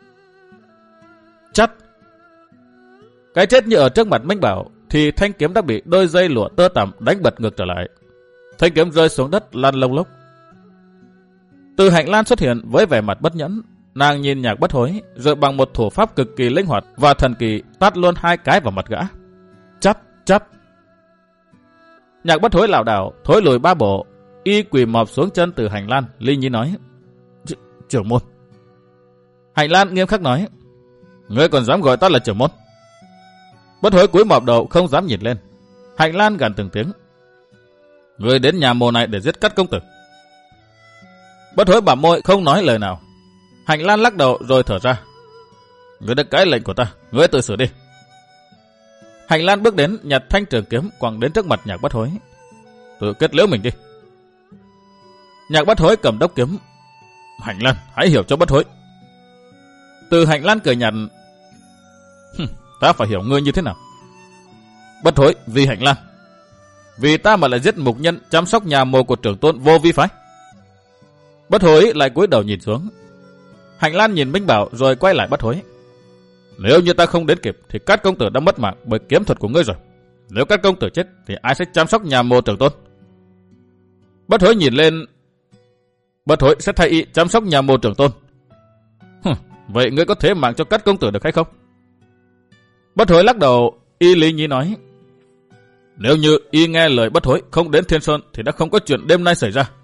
Chắt! Cái chết như ở trước mặt Minh Bảo thì thanh kiếm đã bị đôi dây lụa tơ tằm đánh bật ngược trở lại. Thanh kiếm rơi xuống đất lăn lông lốc. Từ Hạnh Lan xuất hiện với vẻ mặt bất nhẫn, nàng nhìn Nhạc Bất Hối rồi bằng một thủ pháp cực kỳ linh hoạt và thần kỳ tát luôn 2 cái vào mặt gã. Chắt! Chắt! Nhạc Bất Hối lảo đảo thối lùi 3 bộ, y quỳ mọp xuống chân Từ Hành Lan, Ly Nhi nói: Trưởng môn. Hành Lan nghiêm khắc nói: Ngươi còn dám gọi ta là trưởng môn? Bất Hối cúi mọp đầu không dám nhìn lên. Hành Lan gằn từng tiếng: Ngươi đến nhà mồ này để giết Cát công tử. Bất Hối bả môi không nói lời nào. Hành Lan lắc đầu rồi thở ra: Ngươi đã cãi lệnh của ta, ngươi tự xử đi. Hành Lan bước đến nhặt thanh trường kiếm quẳng đến trước mặt Nhạc Bất Hối: Tự kết liễu mình đi. Nhạc Bất Hối cầm đốc kiếm: Hành Lan, hãy hiểu cho Bất Hối. Từ Hành Lan cười nhạt: Ta phải hiểu ngươi như thế nào? Bất Hối vì Hành Lan, vì ta mà lại giết mục nhân chăm sóc nhà mồ của trưởng tôn Vô Vi phái. Bất Hối lại cúi đầu nhìn xuống. Hành Lan nhìn Minh Bảo rồi quay lại Bất Hối: Nếu như ta không đến kịp thì Cát công tử đã mất mạng bởi kiếm thuật của ngươi rồi. Nếu Cát công tử chết thì ai sẽ chăm sóc nhà mồ trưởng tôn? Bất Hối nhìn lên: Bất Hối sẽ thay y chăm sóc nhà mồ trưởng tôn. Vậy ngươi có thế mạng cho Cát công tử được hay không? Bất Hối lắc đầu, y lý nhí nói: Nếu như y nghe lời Bất Hối không đến Thiên Sơn thì đã không có chuyện đêm nay xảy ra.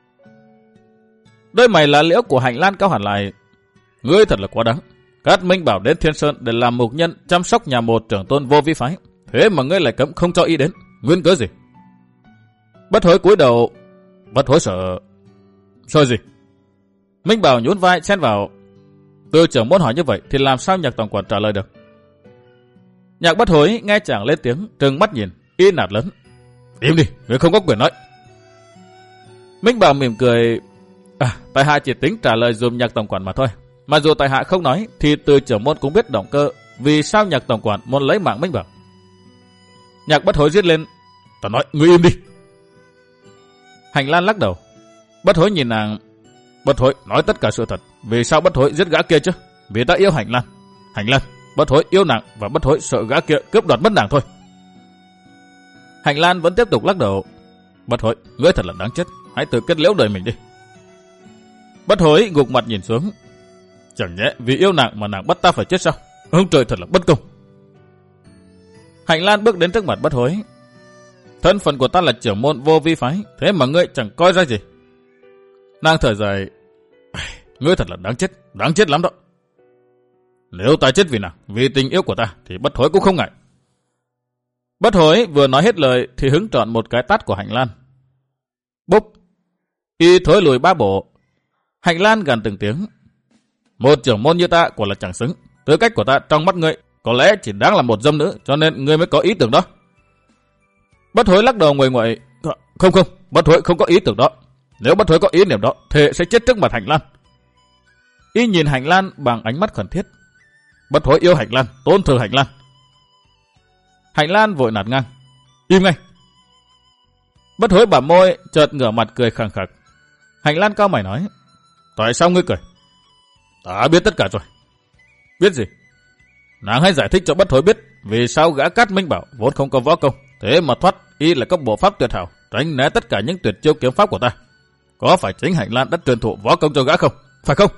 Đôi mày lá liễu của Hành Lan cao hẳn lại: Ngươi thật là quá đáng. Cát Minh bảo đến Thiên Sơn để làm mục nhân chăm sóc nhà mồ trưởng tôn Vô Vi phái, thế mà ngươi lại cấm không cho y đến, nguyên cớ gì? Bất Hối cúi đầu: Bất Hối sợ gì? Minh Bảo nhún vai xen vào: Từ trưởng môn hỏi như vậy thì làm sao Nhạc tổng quản trả lời được? Nhạc Bất Hối nghe chàng lên tiếng, trừng mắt nhìn, y nạt lớn: Im đi, ngươi không có quyền nói. Minh Bảo mỉm cười: Tại hạ chỉ tính trả lời dùm Nhạc tổng quản mà thôi. Mà dù tại hạ không nói thì từ trưởng môn cũng biết động cơ vì sao Nhạc tổng quản muốn lấy mạng Minh Bảo. Nhạc Bất Hối giết lên: Ta nói, ngươi im đi. Hành Lan lắc đầu. Bất Hối nhìn nàng: Bất Hối nói tất cả sự thật. Vì sao Bất Hối giết gã kia chứ? Vì ta yêu Hành Lan. Hành Lan, Bất Hối yêu nàng và Bất Hối sợ gã kia cướp đoạt mất nàng thôi. Hành Lan vẫn tiếp tục lắc đầu: Bất Hối, ngươi thật là đáng chết. Hãy tự kết liễu đời mình đi. Bất Hối gục mặt nhìn xuống: Chẳng nhẽ vì yêu nàng mà nàng bắt ta phải chết sao? Ông trời thật là bất công. Hành Lan bước đến trước mặt Bất Hối: Thân phận của ta là trưởng môn Vô Vi phái, thế mà ngươi chẳng coi ra gì. Nàng thở dài: Ngươi thật là đáng chết lắm đó. Nếu ta chết vì nàng, vì tình yêu của ta thì Bất Hối cũng không ngại. Bất Hối vừa nói hết lời thì hứng trọn một cái tát của Hành Lan. Bốp! Y thối lùi 3 bộ. Hành Lan gằn từng tiếng: Một trưởng môn như ta quả là chẳng xứng. Tư cách của ta trong mắt ngươi có lẽ chỉ đáng là một dâm nữ, cho nên ngươi mới có ý tưởng đó. Bất Hối lắc đầu nguội nguội: Không, Bất Hối không có ý tưởng đó. Nếu Bất Hối có ý niệm đó, thì sẽ chết trước mặt Hành Lan. Y nhìn Hành Lan bằng ánh mắt khẩn thiết: Bất Hối yêu Hành Lan, tôn thờ Hành Lan. Hành Lan vội nạt ngang: Im ngay. Bất Hối bả môi, chợt ngửa mặt cười khẳng khặc. Hành Lan cau mày nói: Tại sao ngươi cười? Ta biết tất cả rồi. Biết gì? Nàng hãy giải thích cho Bất Hối biết vì sao gã Cát Minh bảo vốn không có võ công, thế mà thoát y là có bộ pháp tuyệt hảo, tránh né tất cả những tuyệt chiêu kiếm pháp của ta. Có phải chính Hành Lan đã truyền thụ võ công cho gã không? Phải không?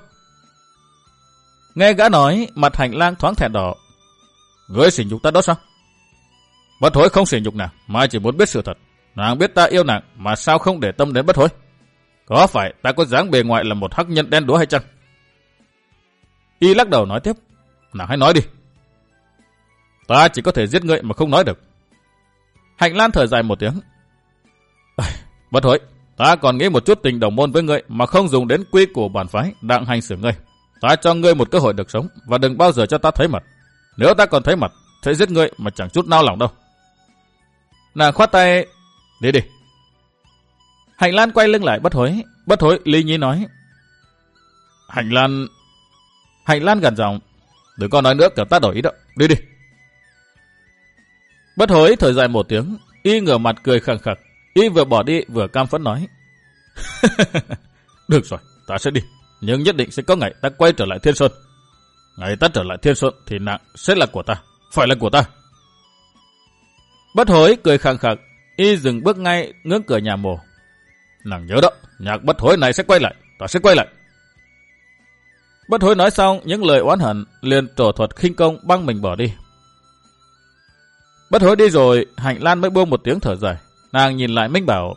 Nghe gã nói, mặt Hành Lan thoáng thẹn đỏ. Ngươi sỉ nhục ta đó sao? Bất Hối không sỉ nhục nàng, mà chỉ muốn biết sự thật. Nàng biết ta yêu nàng, mà sao không để tâm đến Bất Hối? Có phải ta có dáng bề ngoài là một hắc nhân đen đúa hay chăng? Y lắc đầu nói tiếp. Nào hãy nói đi. Ta chỉ có thể giết ngươi mà không nói được. Hạnh Lan thở dài một tiếng. Bất hối, ta còn nghĩ một chút tình đồng môn với ngươi mà không dùng đến quy của bản phái đặng hành xử ngươi. Ta cho ngươi một cơ hội được sống và đừng bao giờ cho ta thấy mặt. Nếu ta còn thấy mặt, sẽ giết ngươi mà chẳng chút nao lòng đâu. Nàng khoát tay. Đi đi. Hạnh Lan quay lưng lại Bất hối lý nhí nói. Hạnh Lan gằn giọng. Đừng có nói nữa, kiểu ta đổi ý đó. Đi đi. Bất hối thở dài một tiếng. Y ngửa mặt cười khẳng khặc. Y vừa bỏ đi vừa cam phẫn nói. Được rồi, ta sẽ đi. Nhưng nhất định sẽ có ngày ta quay trở lại Thiên Sơn. Ngày ta trở lại Thiên Sơn thì nàng sẽ là của ta. Phải là của ta. Bất hối cười khẳng khặc. Y dừng bước ngay ngưỡng cửa nhà mồ. Nàng nhớ đó, nhạc bất hối này sẽ quay lại. Ta sẽ quay lại. Bất hối nói xong những lời oán hận, liền trổ thuật khinh công băng mình bỏ đi. Bất hối đi rồi, Hạnh Lan mới buông một tiếng thở dài. Nàng nhìn lại Minh Bảo.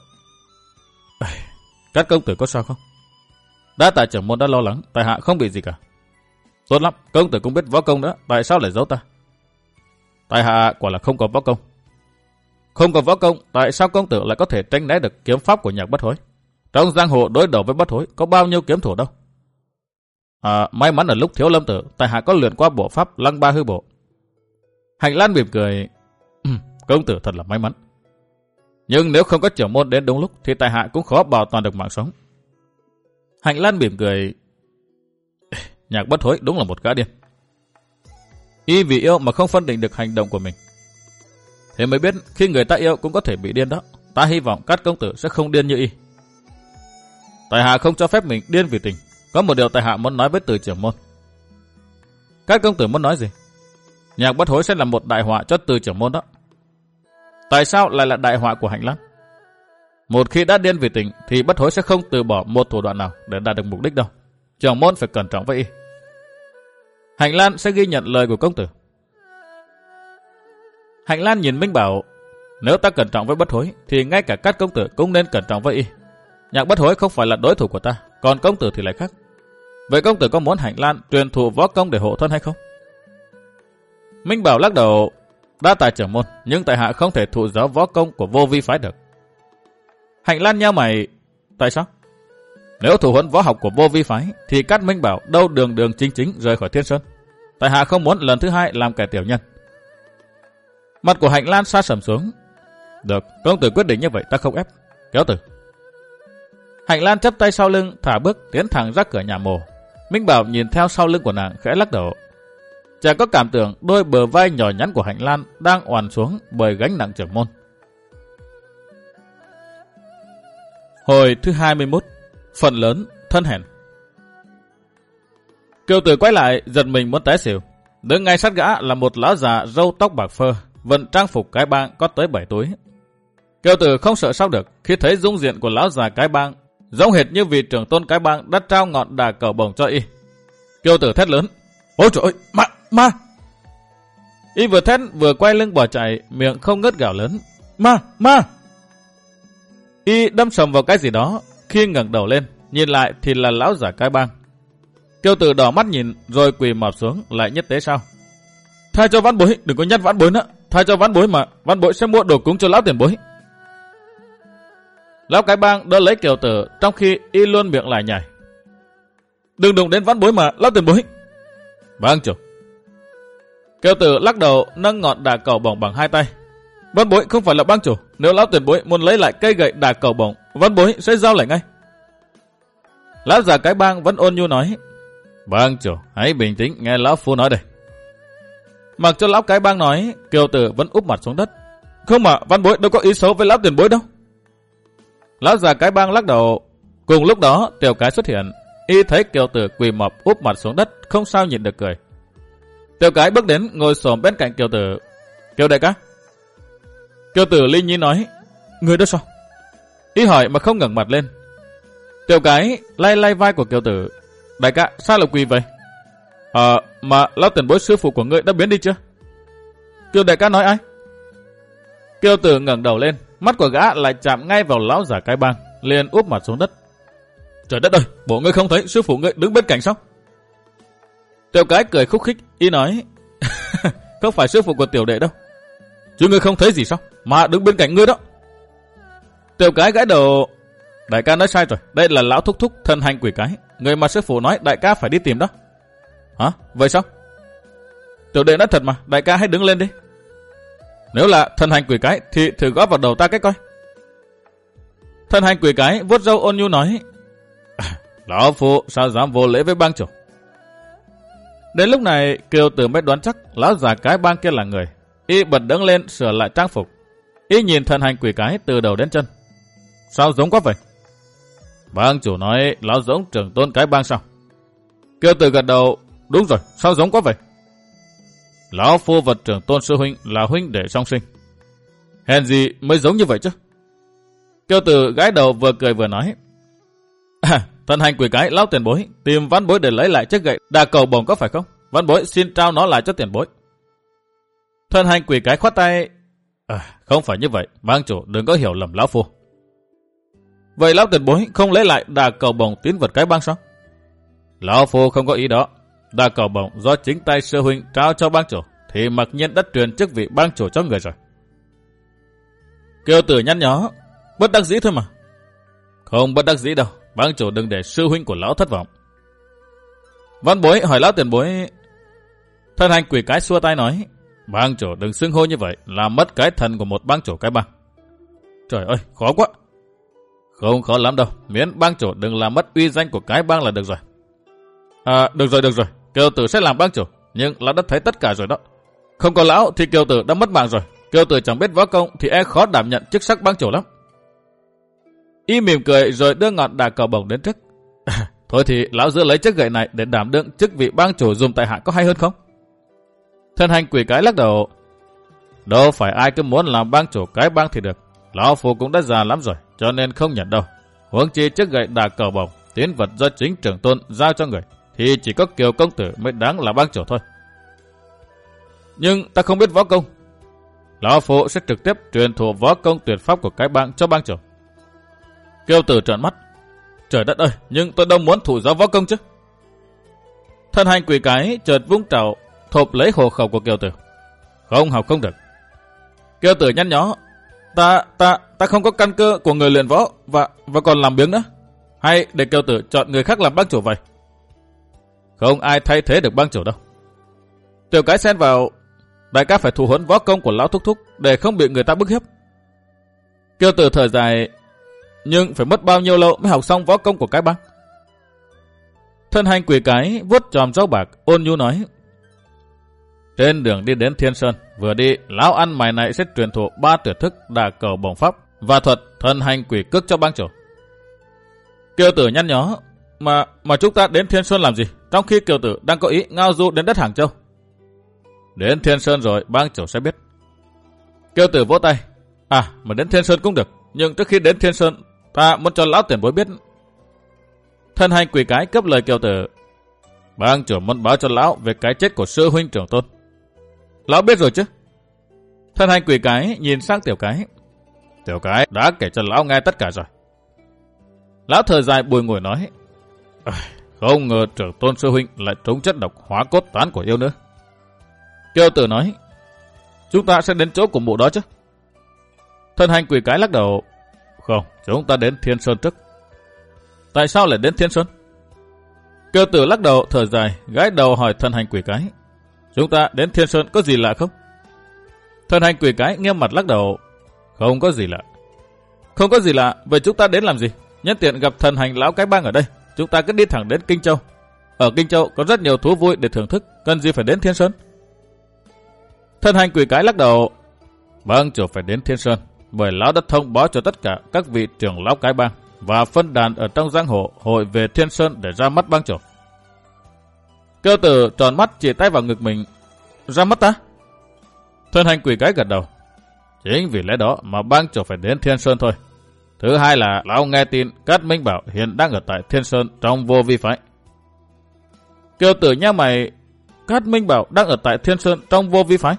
Các công tử có sao không? Đã tại trưởng môn đã lo lắng, tại hạ không bị gì cả. Tốt lắm, công tử cũng biết võ công nữa, tại sao lại giấu ta? Tại hạ quả là không có võ công. Không có võ công, tại sao công tử lại có thể tránh né được kiếm pháp của nhạc bất hối? Trong giang hồ đối đầu với bất hối có bao nhiêu kiếm thủ đâu. May mắn ở lúc thiếu lâm tử, tại hạ có luyện qua bộ pháp lăng ba hư bộ. Hạnh Lan mỉm cười. Công tử thật là may mắn. Nhưng nếu không có trưởng môn đến đúng lúc thì tại hạ cũng khó bảo toàn được mạng sống. Hạnh Lan mỉm cười. Nhạc bất hối đúng là một gã điên. Y vì yêu mà không phân định được hành động của mình. Thế mới biết khi người ta yêu cũng có thể bị điên đó. Ta hy vọng các công tử sẽ không điên như y. Tại hạ không cho phép mình điên vì tình. Có một điều tại hạ muốn nói với Từ trưởng môn. Các công tử muốn nói gì? Nhạc bất hối sẽ là một đại họa cho Từ trưởng môn đó. Tại sao lại là đại họa của Hạnh Lan? Một khi đã điên vì tình thì bất hối sẽ không từ bỏ một thủ đoạn nào để đạt được mục đích đâu. Trưởng môn phải cẩn trọng với y. Hạnh Lan sẽ ghi nhận lời của công tử. Hạnh Lan nhìn Minh Bảo. Nếu ta cẩn trọng với bất hối thì ngay cả các công tử cũng nên cẩn trọng với y. Nhạc bất hối không phải là đối thủ của ta, còn công tử thì lại khác. Vậy công tử có muốn Hạnh Lan truyền thụ võ công để hộ thân hay không? Minh Bảo lắc đầu. Đã tại trưởng môn, nhưng tại hạ không thể thụ giáo võ công của vô vi phái được. Hạnh Lan nheo mày. Tại sao? Nếu thủ huấn võ học của vô vi phái thì các Minh Bảo đâu đường chính chính rời khỏi Thiên Sơn. Tại hạ không muốn lần thứ hai làm kẻ tiểu nhân. Mặt của Hạnh Lan sa sầm xuống. Được, công tử quyết định như vậy ta không ép. Kéo từ. Hạnh Lan chắp tay sau lưng, thả bước tiến thẳng ra cửa nhà mồ. Minh Bảo nhìn theo sau lưng của nàng khẽ lắc đầu. Chàng có cảm tưởng đôi bờ vai nhỏ nhắn của Hạnh Lan đang oằn xuống bởi gánh nặng trưởng môn. Hồi thứ 21. Phần lớn thân hèn. Kiều Tử quay lại giật mình muốn té xỉu. Đứng ngay sát gã là một lão già râu tóc bạc phơ, vận trang phục cái bang có tới 7 túi. Kiều Tử không sợ sao được khi thấy dung diện của lão già cái bang giống hệt như vị trưởng tôn cái bang đã trao ngọn đà cờ bổng cho y. Kiều Tử thét lớn. Ôi trời ơi, ma! Y vừa thét vừa quay lưng bỏ chạy, miệng không ngớt gào lớn. Ma! Y đâm sầm vào cái gì đó, khi ngẩng đầu lên, nhìn lại thì là lão giả cái bang. Kiều Tử đỏ mắt nhìn rồi quỳ mọp xuống lại nhất tế sao. Tha cho vãn bối, đừng có nhắc vãn bối nữa. Tha cho vãn bối mà, vãn bối sẽ mua đồ cúng cho lão tiền bối. Lão cái bang đỡ lấy Kiều Tử trong khi y luôn miệng lại nhảy. Đừng đụng đến vãn bối mà, lão tiền bối. Vâng chủ. Kiều Tử lắc đầu nâng ngọn đà cầu bổng bằng hai tay. Vãn bối không phải là bang chủ, nếu lão tiền bối muốn lấy lại cây gậy đà cầu bổng, vãn bối sẽ giao lại ngay. Lão già cái bang vẫn ôn nhu nói. Vâng chủ, hãy bình tĩnh nghe lão phu nói đây. Mặc cho lão cái bang nói, Kiều Tử vẫn úp mặt xuống đất. Không mà, vãn bối đâu có ý xấu với lão tiền bối đâu. Lão già cái bang lắc đầu. Cùng lúc đó Tiểu Cái xuất hiện. Y thấy Kiều Tử quỳ mọp úp mặt xuống đất, không sao nhịn được cười. Tiểu Cái bước đến ngồi xổm bên cạnh Kiều Tử. Kiều đại ca. Kiều Tử linh nhi nói. Người đó sao? Y hỏi mà không ngẩng mặt lên. Tiểu Cái lay vai của Kiều Tử. Đại ca, sao lại quỳ vậy? Mà lão tiền bối sư phụ của ngươi đã biến đi chưa? Kiều đại ca nói ai? Kiều Tử ngẩng đầu lên, mắt của gã lại chạm ngay vào lão giả cái bang, liền úp mặt xuống đất. Trời đất ơi, bộ ngươi không thấy sư phụ ngươi đứng bên cạnh sao? Tiểu cái cười khúc khích, y nói, không phải sư phụ của tiểu đệ đâu. Chứ ngươi không thấy gì sao, mà đứng bên cạnh ngươi đó. Tiểu cái gãi đầu, đại ca nói sai rồi, đây là lão thúc thúc thân hành quỷ cái, người mà sư phụ nói đại ca phải đi tìm đó. Hả, vậy sao? Tiểu đệ nói thật mà, đại ca hãy đứng lên đi. Nếu là thân hành quỷ cái thì thử gõ vào đầu ta cái coi. Thân hành quỷ cái vuốt râu ôn nhu nói, lão phụ sao dám vô lễ với bang chủ. Đến lúc này Kiều Tử mới đoán chắc lão già cái bang kia là người. Y bật đứng lên sửa lại trang phục. Y nhìn thân hành quỷ cái từ đầu đến chân. Sao giống quá vậy? Bang chủ nói lão giống trưởng tôn cái bang sao? Kiều Tử gật đầu, đúng rồi, sao giống quá vậy? Lão phu vật trưởng tôn sư huynh là huynh đệ song sinh. Hèn gì mới giống như vậy chứ? Kiều Tử gãi đầu vừa cười vừa nói, thân hành quỷ cái lão tiền bối tìm văn bối để lấy lại chiếc gậy đà cầu bổng có phải không? Văn bối xin trao nó lại cho tiền bối. Thân hành quỷ cái khoát tay, không phải như vậy, bang chủ đừng có hiểu lầm lão phu. Vậy lão tiền bối không lấy lại đà cầu bổng tín vật cái bang sao? Lão phu không có ý đó. Đà cầu bổng do chính tay sư huynh trao cho bang chủ thì mặc nhiên đất truyền chức vị bang chủ cho người rồi. Kiều Tử nhăn nhó, bất đắc dĩ thôi mà. Không bất đắc dĩ đâu, bang chủ đừng để sư huynh của lão thất vọng. Văn bối hỏi lão tiền bối. Thân hành quỷ cái xua tay nói, bang chủ đừng xưng hô như vậy, làm mất cái thần của một bang chủ cái bang. Trời ơi, khó quá. Không khó lắm đâu, miễn bang chủ đừng làm mất uy danh của cái bang là được rồi. Được rồi, Kiều Tử sẽ làm bang chủ, nhưng lão đã thấy tất cả rồi đó. Không có lão thì Kiều Tử đã mất mạng rồi. Kiều Tử chẳng biết võ công thì khó đảm nhận chức sắc bang chủ lắm. Y mỉm cười rồi đưa ngọn đà cầu bổng đến trước. Thôi thì lão giữ lấy chiếc gậy này để đảm đương chức vị bang chủ dùm tại hạ có hay hơn không? Thân hành quỷ cái lắc đầu. Đâu phải ai cứ muốn làm bang chủ cái bang thì được. Lão phu cũng đã già lắm rồi, cho nên không nhận đâu. Huống chi chiếc gậy đà cầu bổng, tín vật do chính trưởng tôn giao cho người, thì chỉ có Kiều công tử mới đáng là bang chủ thôi. Nhưng ta không biết võ công. Lão phu sẽ trực tiếp truyền thụ võ công tuyệt pháp của cái bang cho bang chủ. Kiều Tử trợn mắt. Trời đất ơi, nhưng tôi đâu muốn thụ giáo võ công chứ. Thân hành quỷ cái chợt vung trảo thộp lấy hộ khẩu của Kiều Tử. Không học không được. Kiều Tử nhăn nhó. Ta không có căn cơ của người luyện võ và còn làm biếng nữa. Hay để Kiều Tử chọn người khác làm bang chủ vậy? Không ai thay thế được bang chủ đâu. Tiểu cái xen vào. Đại ca phải thủ huấn võ công của lão thúc thúc để không bị người ta bức hiếp. Kiều Tử thở dài. Nhưng phải mất bao nhiêu lâu mới học xong võ công của cái bang? Thân hành quỷ cái vuốt chòm râu bạc ôn nhu nói. Trên đường đi đến Thiên Sơn, vừa đi lão ăn mày này sẽ truyền thụ 3 tuyệt thức đà cầu bổng pháp và thuật thân hành quỷ cước cho bang chủ. Kiều Tử nhăn nhó. Mà chúng ta đến Thiên Sơn làm gì, trong khi Kiều Tử đang có ý ngao du đến đất Hàng Châu? Đến Thiên Sơn rồi bang chủ sẽ biết. Kiều Tử vỗ tay. Mà đến Thiên Sơn cũng được, nhưng trước khi đến Thiên Sơn ta muốn cho lão tiền bối biết. Thân hành quỷ cái cấp lời Kiều Tử. Bang chủ muốn báo cho lão về cái chết của sư huynh trưởng tôn. Lão biết rồi chứ? Thân hành quỷ cái nhìn sang tiểu cái. Tiểu cái đã kể cho lão nghe tất cả rồi. Lão thở dài bùi ngùi nói. Không ngờ trưởng tôn sư huynh lại trúng chất độc hóa cốt tán của yêu nữa. Kiều Tử nói. Chúng ta sẽ đến chỗ của mụ đó chứ? Thân hành quỷ cái lắc đầu. Không, chúng ta đến Thiên Sơn trước. Tại sao lại đến Thiên Sơn? Kiều Tử lắc đầu thở dài, gãi đầu hỏi thân hành quỷ cái. Chúng ta đến Thiên Sơn có gì lạ không? Thân hành quỷ cái nghiêm mặt lắc đầu. Không có gì lạ. Không có gì lạ, vậy chúng ta đến làm gì? Nhân tiện gặp thần hành lão cái bang ở đây, chúng ta cứ đi thẳng đến Kinh Châu. Ở Kinh Châu có rất nhiều thú vui để thưởng thức, cần gì phải đến Thiên Sơn? Thân hành quỷ cái lắc đầu. Bang chủ phải đến Thiên Sơn, bởi lão đã thông báo cho tất cả các vị trưởng lão cái bang và phân đàn ở trong giang hồ hội về Thiên Sơn để ra mắt bang chủ. Kiều Tử tròn mắt chỉ tay vào ngực mình. Ra mắt ta? Thân hành quỷ cái gật đầu. Chính vì lẽ đó mà bang chủ phải đến Thiên Sơn thôi. Thứ hai là lão nghe tin Cát Minh Bảo hiện đang ở tại Thiên Sơn trong vô vi phái. Kiều Tử nhá mày. Cát Minh Bảo đang ở tại Thiên Sơn trong vô vi phái?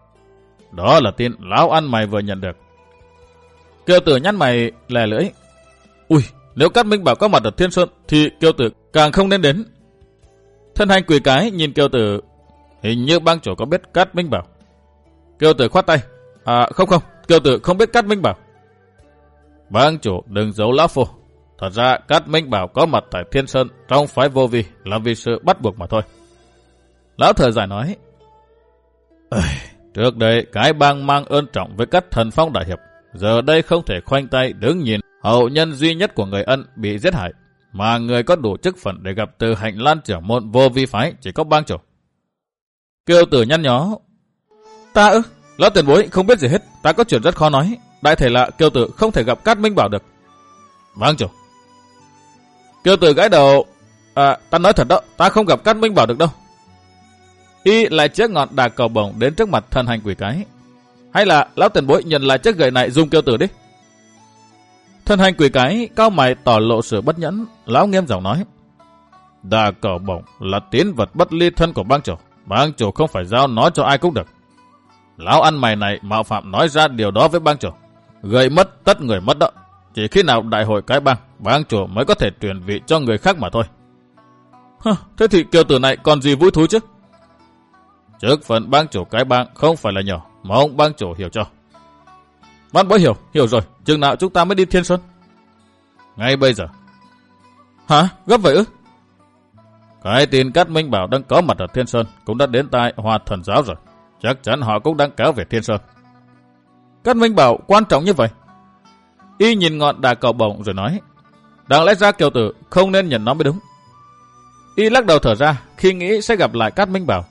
Đó là tin lão ăn mày vừa nhận được. Kiều Tử nhăn mày lè lưỡi. Ui, Nếu Cát Minh Bảo có mặt ở Thiên Sơn thì Kiều Tử càng không nên đến. Thân hành quỷ cái nhìn Kiều Tử. Hình như bang chủ có biết Cát Minh Bảo. Kiều Tử khoát tay. Không, Kiều Tử không biết Cát Minh Bảo. Bang chủ đừng giấu lão phu. Thật ra Cát Minh Bảo có mặt tại Thiên Sơn trong phái vô vi là vì sự bắt buộc mà thôi. Lão thở dài nói. Trước đây cái bang mang ơn trọng với các thần phong đại hiệp. Giờ đây không thể khoanh tay đứng nhìn hậu nhân duy nhất của người ân bị giết hại. Mà người có đủ chức phận để gặp từ Hạnh Lan trưởng môn vô vi phái chỉ có bang chủ. Kiều Tử nhăn nhó. Ta ư? Lão tiền bối không biết gì hết. Ta có chuyện rất khó nói. Đại thể là Kiều Tử không thể gặp Cát Minh Bảo được. Bang chủ. Kiều Tử gãi đầu. Ta nói thật đó. Ta không gặp Cát Minh Bảo được đâu. Y lại chiếc ngọn đà cầu bổng đến trước mặt thân hành quỷ cái. Hay là lão tiền bối nhận lại chiếc gậy này dùng Kiều Tử đi. Thân hành quỷ cái cao mày tỏ lộ sự bất nhẫn. Lão nghiêm giọng nói. Đà cầu bổng là tín vật bất ly thân của bang chủ. Bang chủ không phải giao nó cho ai cũng được. Lão ăn mày này mạo phạm nói ra điều đó với bang chủ. Gậy mất tất người mất đó. Chỉ khi nào đại hội cái bang chủ mới có thể truyền vị cho người khác mà thôi. Thế thì Kiều Tử này còn gì vui thú chứ? Chức phận bang chủ cái bang không phải là nhỏ, mong bang chủ hiểu cho. Văn bối hiểu rồi, chừng nào chúng ta mới đi Thiên Sơn? Ngay bây giờ. Hả? Gấp vậy ư? Cái tin Cát Minh Bảo đang có mặt ở Thiên Sơn cũng đã đến tai Hoa Thần giáo rồi. Chắc chắn họ cũng đang kéo về Thiên Sơn. Cát Minh Bảo quan trọng như vậy? Y nhìn ngọn đà cầu bổng rồi nói. Đáng lẽ ra Kiều Tử không nên nhận nó mới đúng. Y lắc đầu thở ra khi nghĩ sẽ gặp lại Cát Minh Bảo.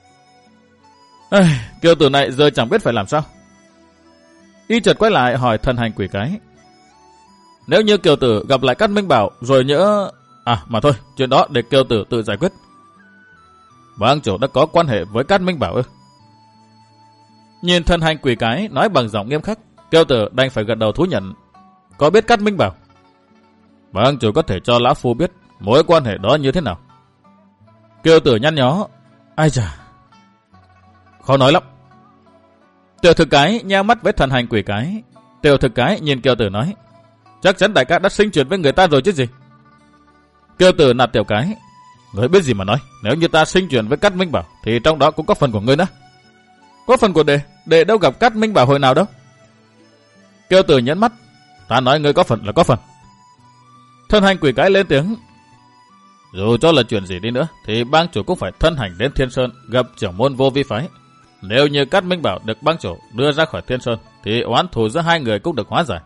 Kiều Tử này giờ chẳng biết phải làm sao. Y chợt quay lại hỏi thân hành quỷ cái. Nếu như Kiều Tử gặp lại Cát Minh Bảo rồi nhỡ... mà thôi, chuyện đó để Kiều Tử tự giải quyết. Bang chủ đã có quan hệ với Cát Minh Bảo ư? Nhìn thân hành quỷ cái nói bằng giọng nghiêm khắc, Kiều Tử đành phải gật đầu thú nhận. Có biết Cát Minh Bảo? Bang chủ có thể cho lão phu biết mối quan hệ đó như thế nào? Kiều Tử nhăn nhó. Ai chà, khó nói lắm. Tiểu thực cái nheo mắt với thần hành quỷ cái. Tiểu thực cái nhìn Kiều Tử nói. Chắc chắn đại ca đã sinh chuyện với người ta rồi chứ gì. Kiều Tử nạt tiểu cái. Người biết gì mà nói. Nếu như ta sinh chuyện với Cát Minh Bảo thì trong đó cũng có phần của ngươi nữa. Có phần của đệ đâu gặp Cát Minh Bảo hồi nào đâu. Kiều Tử nhẫn mắt. Ta nói ngươi có phần là có phần. Thân hành quỷ cái lên tiếng. Dù cho là chuyện gì đi nữa thì bang chủ cũng phải thân hành đến Thiên Sơn gặp trưởng môn vô vi phái. Nếu như Cát Minh Bảo được bang chủ đưa ra khỏi Thiên Sơn thì oán thù giữa hai người cũng được hóa giải.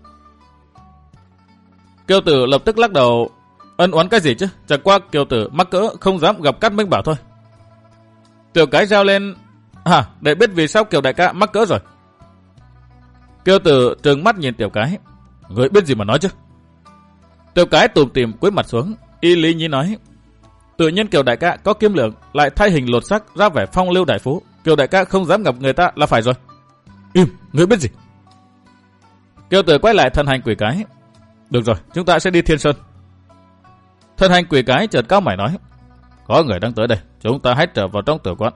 Kiều Tử lập tức lắc đầu. Ân oán cái gì chứ? Chẳng qua Kiều Tử mắc cỡ không dám gặp Cát Minh Bảo thôi. Tiểu cái reo lên. Để biết vì sao Kiều đại ca mắc cỡ rồi. Kiều Tử trừng mắt nhìn tiểu cái. Người biết gì mà nói chứ? Tiểu cái tủm tỉm cúi mặt xuống. Y lý nhí nói. Tự nhiên Kiều đại ca có kiếm lượng lại thay hình lột xác ra vẻ phong lưu đại phú. Kiều đại ca không dám gặp người ta là phải rồi. Im, người biết gì? Kiều Tử quay lại thân hành quỷ cái. Được rồi, chúng ta sẽ đi Thiên Sơn. Thân hành quỷ cái chợt cao mày nói. Có người đang tới đây, chúng ta hãy trở vào trong tử quán.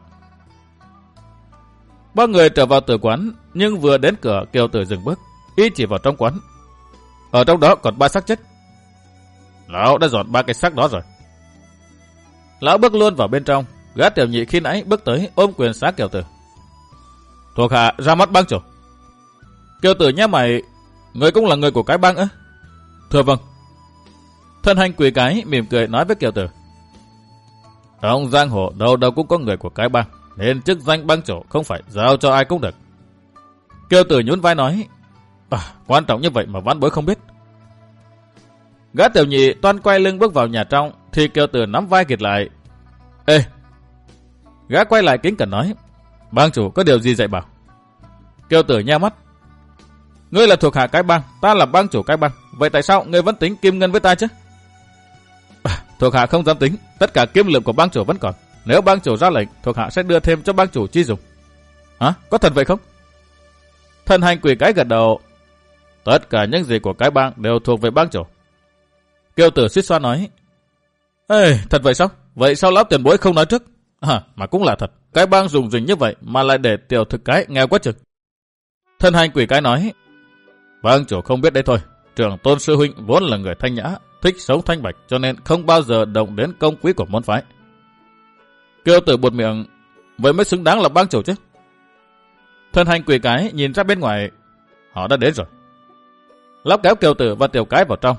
Ba người trở vào tử quán, nhưng vừa đến cửa Kiều Tử dừng bước. Y chỉ vào trong quán. Ở trong đó còn 3 xác chết. Lão đã dọn 3 cái xác đó rồi. Lão bước luôn vào bên trong. Gã tiểu nhị khi nãy bước tới ôm quyền xá Kiều Tử. Thuộc hạ ra mắt bang chủ. Kiều Tử nhá mày. Người cũng là người của cái bang á? Thưa vâng. Thân hành quỷ cái mỉm cười nói với Kiều Tử. Trong giang hồ đâu đâu cũng có người của cái bang, nên chức danh bang chủ không phải giao cho ai cũng được. Kiều Tử nhún vai nói. Quan trọng như vậy mà vãn bối không biết. Gã tiểu nhị toan quay lưng bước vào nhà trong thì Kiều Tử nắm vai Kiệt lại. Ê! Gã quay lại kính cẩn nói. Bang chủ có điều gì dạy bảo? Kiều Tử nheo mắt. Ngươi là thuộc hạ cái bang, ta là bang chủ cái bang. Vậy tại sao ngươi vẫn tính kim ngân với ta chứ? Thuộc hạ không dám tính, tất cả kiếm lượng của bang chủ vẫn còn. Nếu bang chủ ra lệnh, thuộc hạ sẽ đưa thêm cho bang chủ chi dùng. Hả? Có thật vậy không? Thần hành quỷ cái gật đầu. Tất cả những gì của cái bang đều thuộc về bang chủ. Kiều Tử suýt xoa nói. Ê, thật vậy sao? Vậy sao lão tiền bối không nói trước? Mà cũng là thật. Cái bang dùng rình như vậy mà lại để tiểu thực cái nghèo quá chừng. Thần hành quỷ cái nói. Bang chủ không biết đấy thôi. trưởng tôn sư huynh vốn là người thanh nhã, thích sống thanh bạch cho nên không bao giờ động đến công quý của môn phái. Kiều Tử buột miệng, vậy mới xứng đáng là bang chủ chứ. Thân hành quỷ cái nhìn ra bên ngoài, họ đã đến rồi. Lão kéo Kiều Tử và Tiểu Cái vào trong.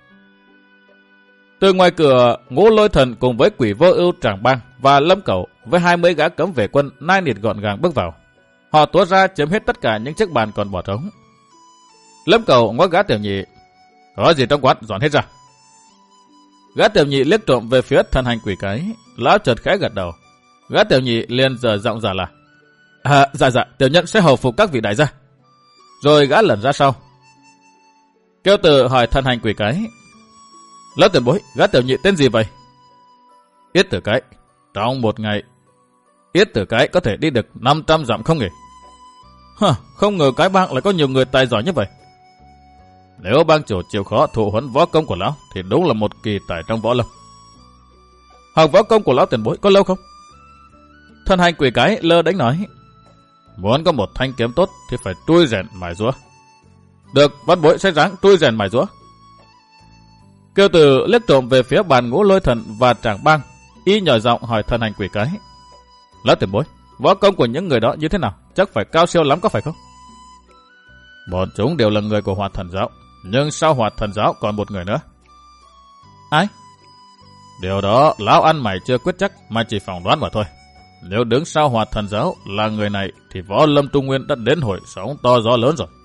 Từ ngoài cửa, Ngũ Lôi Thần cùng với Quỷ Vô Ưu Tràng Bang và Lâm Cẩu với 20 gã cấm vệ quân nai nịt gọn gàng bước vào. Họ túa ra chiếm hết tất cả những chiếc bàn còn bỏ trống. Lâm Cẩu ngó gã Tiểu Nhị, có gì trong quán dọn hết ra. Gã Tiểu Nhị liếc trộm về phía thân hành quỷ cái, lão chợt khẽ gật đầu. Gã Tiểu Nhị liền dở giọng giả là, dạ, tiểu nhân sẽ hầu phục các vị đại gia. Rồi gã lẩn ra sau. Kiều Tử hỏi thân hành quỷ cái, lão tiền bối, gã Tiểu Nhị tên gì vậy? Yết Tử Cái. Trong một ngày, Yết Tử Cái có thể đi được 500 dặm không nghỉ. Không ngờ cái bang lại có nhiều người tài giỏi như vậy. Nếu bang chủ chịu khó thụ huấn võ công của lão thì đúng là một kỳ tài trong võ lâm. Học võ công của lão tiền bối có lâu không? Thân hành quỷ cái lơ đánh nói, muốn có một thanh kiếm tốt thì phải trui rèn mài rũa. Được, văn bối sẽ ráng trui rèn mài rũa. Kiều Tử liếc trộm về phía bàn Ngũ Lôi Thần và Tràng Bang, y nhỏ giọng hỏi thân hành quỷ cái, lão tiền bối, võ công của những người đó như thế nào? Chắc phải cao siêu lắm có phải không? Bọn chúng đều là người của Hoạt Thần giáo, nhưng sau Hoạt Thần giáo còn một người nữa. Ai? Điều đó lão ăn mày chưa quyết chắc mà chỉ phỏng đoán mà thôi. Nếu đứng sau Hoạt Thần giáo là người này thì võ lâm Trung Nguyên đã đến hồi sóng to gió lớn rồi.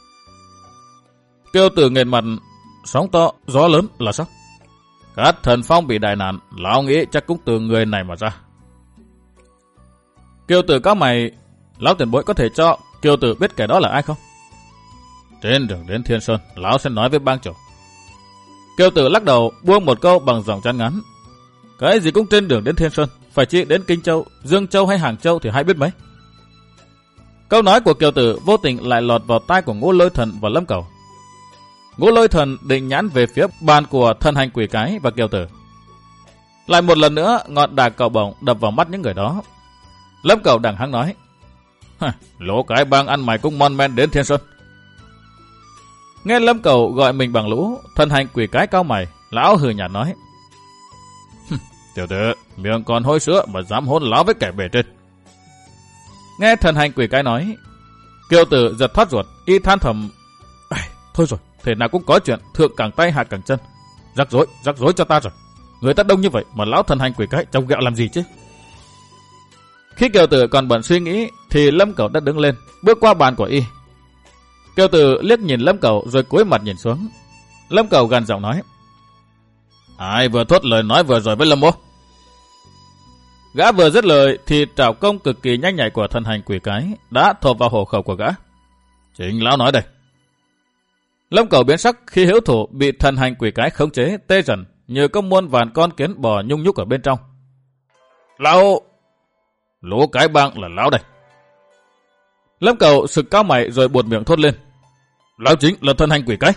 Kiều Tử nghẹn mặt, sóng to gió lớn là sao? Các thần phong bị đại nạn, lão nghĩ chắc cũng từ người này mà ra. Kiều Tử các mày, lão tiền bối có thể cho Kiều Tử biết kẻ đó là ai không? Trên đường đến Thiên Sơn, lão sẽ nói với bang chủ. Kiều Tử lắc đầu buông một câu bằng giọng chán ngắn. Cái gì cũng trên đường đến Thiên Sơn, phải chi đến Kinh Châu, Dương Châu hay Hàng Châu thì hay biết mấy. Câu nói của Kiều Tử vô tình lại lọt vào tai của Ngũ Lôi Thần và Lâm Cẩu. Ngũ Lôi Thần định nhãn về phía bàn của thân hành quỷ cái và Kiều Tử. Lại một lần nữa ngọn đà cầu bổng đập vào mắt những người đó. Lâm Cẩu đằng hăng nói, lũ cái bang ăn mày cũng mon men đến Thiên Sơn. Nghe Lâm Cẩu gọi mình bằng lũ, thân hành quỷ cái cao mày, lão hừ nhạt nói, tiểu tử, miệng còn hôi sữa mà dám hôn láo với kẻ bề trên. Nghe thần hành quỷ cái nói, Kiều Tử giật thoát ruột, y than thầm, thôi rồi, thể nào cũng có chuyện thượng cẳng tay hạ cẳng chân. Rắc rối cho ta rồi. Người ta đông như vậy mà lão thần hành quỷ cái trông ghẹo làm gì chứ? Khi Kiều Tử còn bận suy nghĩ thì Lâm Cẩu đã đứng lên, bước qua bàn của y. Kiều Tử liếc nhìn Lâm Cẩu rồi cúi mặt nhìn xuống. Lâm Cẩu gằn giọng nói, ai vừa thốt lời nói vừa rồi với Lâm Mô? Gã vừa dứt lời thì trảo công cực kỳ nhanh nhạy của thần hành quỷ cái đã thộp vào hổ khẩu của gã. Chính lão nói đây. Lâm Cẩu biến sắc khi hữu thủ bị thần hành quỷ cái khống chế tê rần như có muôn vàn con kiến bò nhung nhúc ở bên trong. Lão, lũ cái bang là lão đây. Lâm Cẩu sực cao mày rồi buột miệng thốt lên, lão chính là thần hành quỷ cái.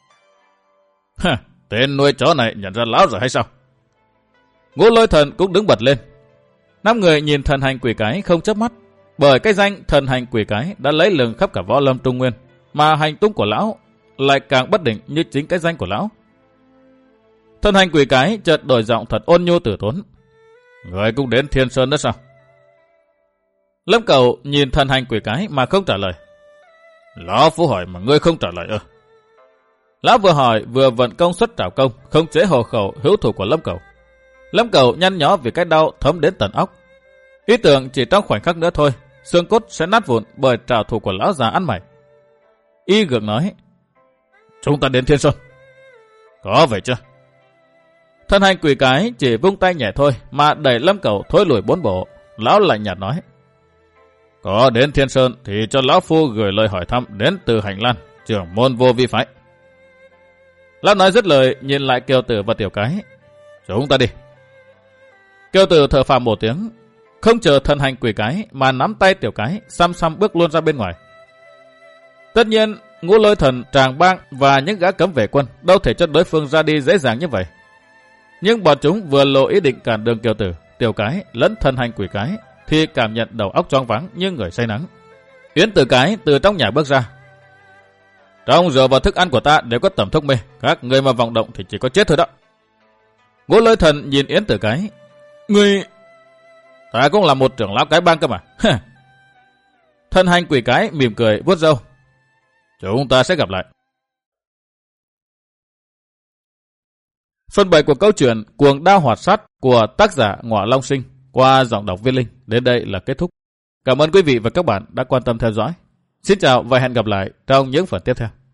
Tên nuôi chó này nhận ra lão rồi hay sao? Ngũ Lôi Thần cũng đứng bật lên. 5 người nhìn thần hành quỷ cái không chớp mắt, bởi cái danh thần hành quỷ cái đã lấy lừng khắp cả võ lâm Trung Nguyên, mà hành tung của lão lại càng bất định như chính cái danh của lão. Thần hành quỷ cái chợt đổi giọng thật ôn nhu tử tốn, người cũng đến Thiên Sơn đó sao? Lâm Cẩu nhìn thần hành quỷ cái mà không trả lời. Lão phu hỏi mà ngươi không trả lời ư? Lão vừa hỏi vừa vận công xuất trảo công, khống chế hồ khẩu hữu thủ của Lâm Cẩu. Lâm Cẩu nhăn nhó vì cái đau thấm đến tận óc. Ý tưởng chỉ trong khoảnh khắc nữa thôi, xương cốt sẽ nát vụn bởi trảo thủ của lão già ăn mày. Y gượng nói, chúng ta đến Thiên Sơn. Có vậy chưa? Thần hành quỷ cái chỉ vung tay nhẹ thôi mà đẩy Lâm Cẩu thối lùi 4 bộ. Lão lạnh nhạt nói, có đến Thiên Sơn thì cho lão phu gửi lời hỏi thăm đến từ Hành Lan, trưởng môn Vô Vi phái. Lão nói dứt lời nhìn lại Kiều Tử và Tiểu Cái, chúng ta đi. Kiều Tử thở phào một tiếng, không chờ thần hành quỷ cái mà nắm tay Tiểu Cái xăm xăm bước luôn ra bên ngoài. Tất nhiên Ngũ Lôi Thần, Tràng Bang và những gã cấm vệ quân đâu thể cho đối phương ra đi dễ dàng như vậy. Nhưng bọn chúng vừa lộ ý định cản đường Kiều Tử, Tiểu Cái lẫn thần hành quỷ cái thì cảm nhận đầu óc choáng váng như người say nắng. Yến Tử Cái từ trong nhà bước ra. Trong rượu và thức ăn của ta đều có tẩm thuốc mê. Các người mà vọng động thì chỉ có chết thôi đó. Ngũ Lôi Thần nhìn Yến Tử Cái. Ngươi... Ta cũng là một trưởng lão cái bang cơ mà. Thân hành quỷ cái mỉm cười vuốt râu. Chúng ta sẽ gặp lại. Phần 7 của câu chuyện Cuồng Đao Hoạt Sát của tác giả Ngọa Long Sinh qua giọng đọc Viên Linh đến đây là kết thúc. Cảm ơn quý vị và các bạn đã quan tâm theo dõi. Xin chào và hẹn gặp lại trong những phần tiếp theo.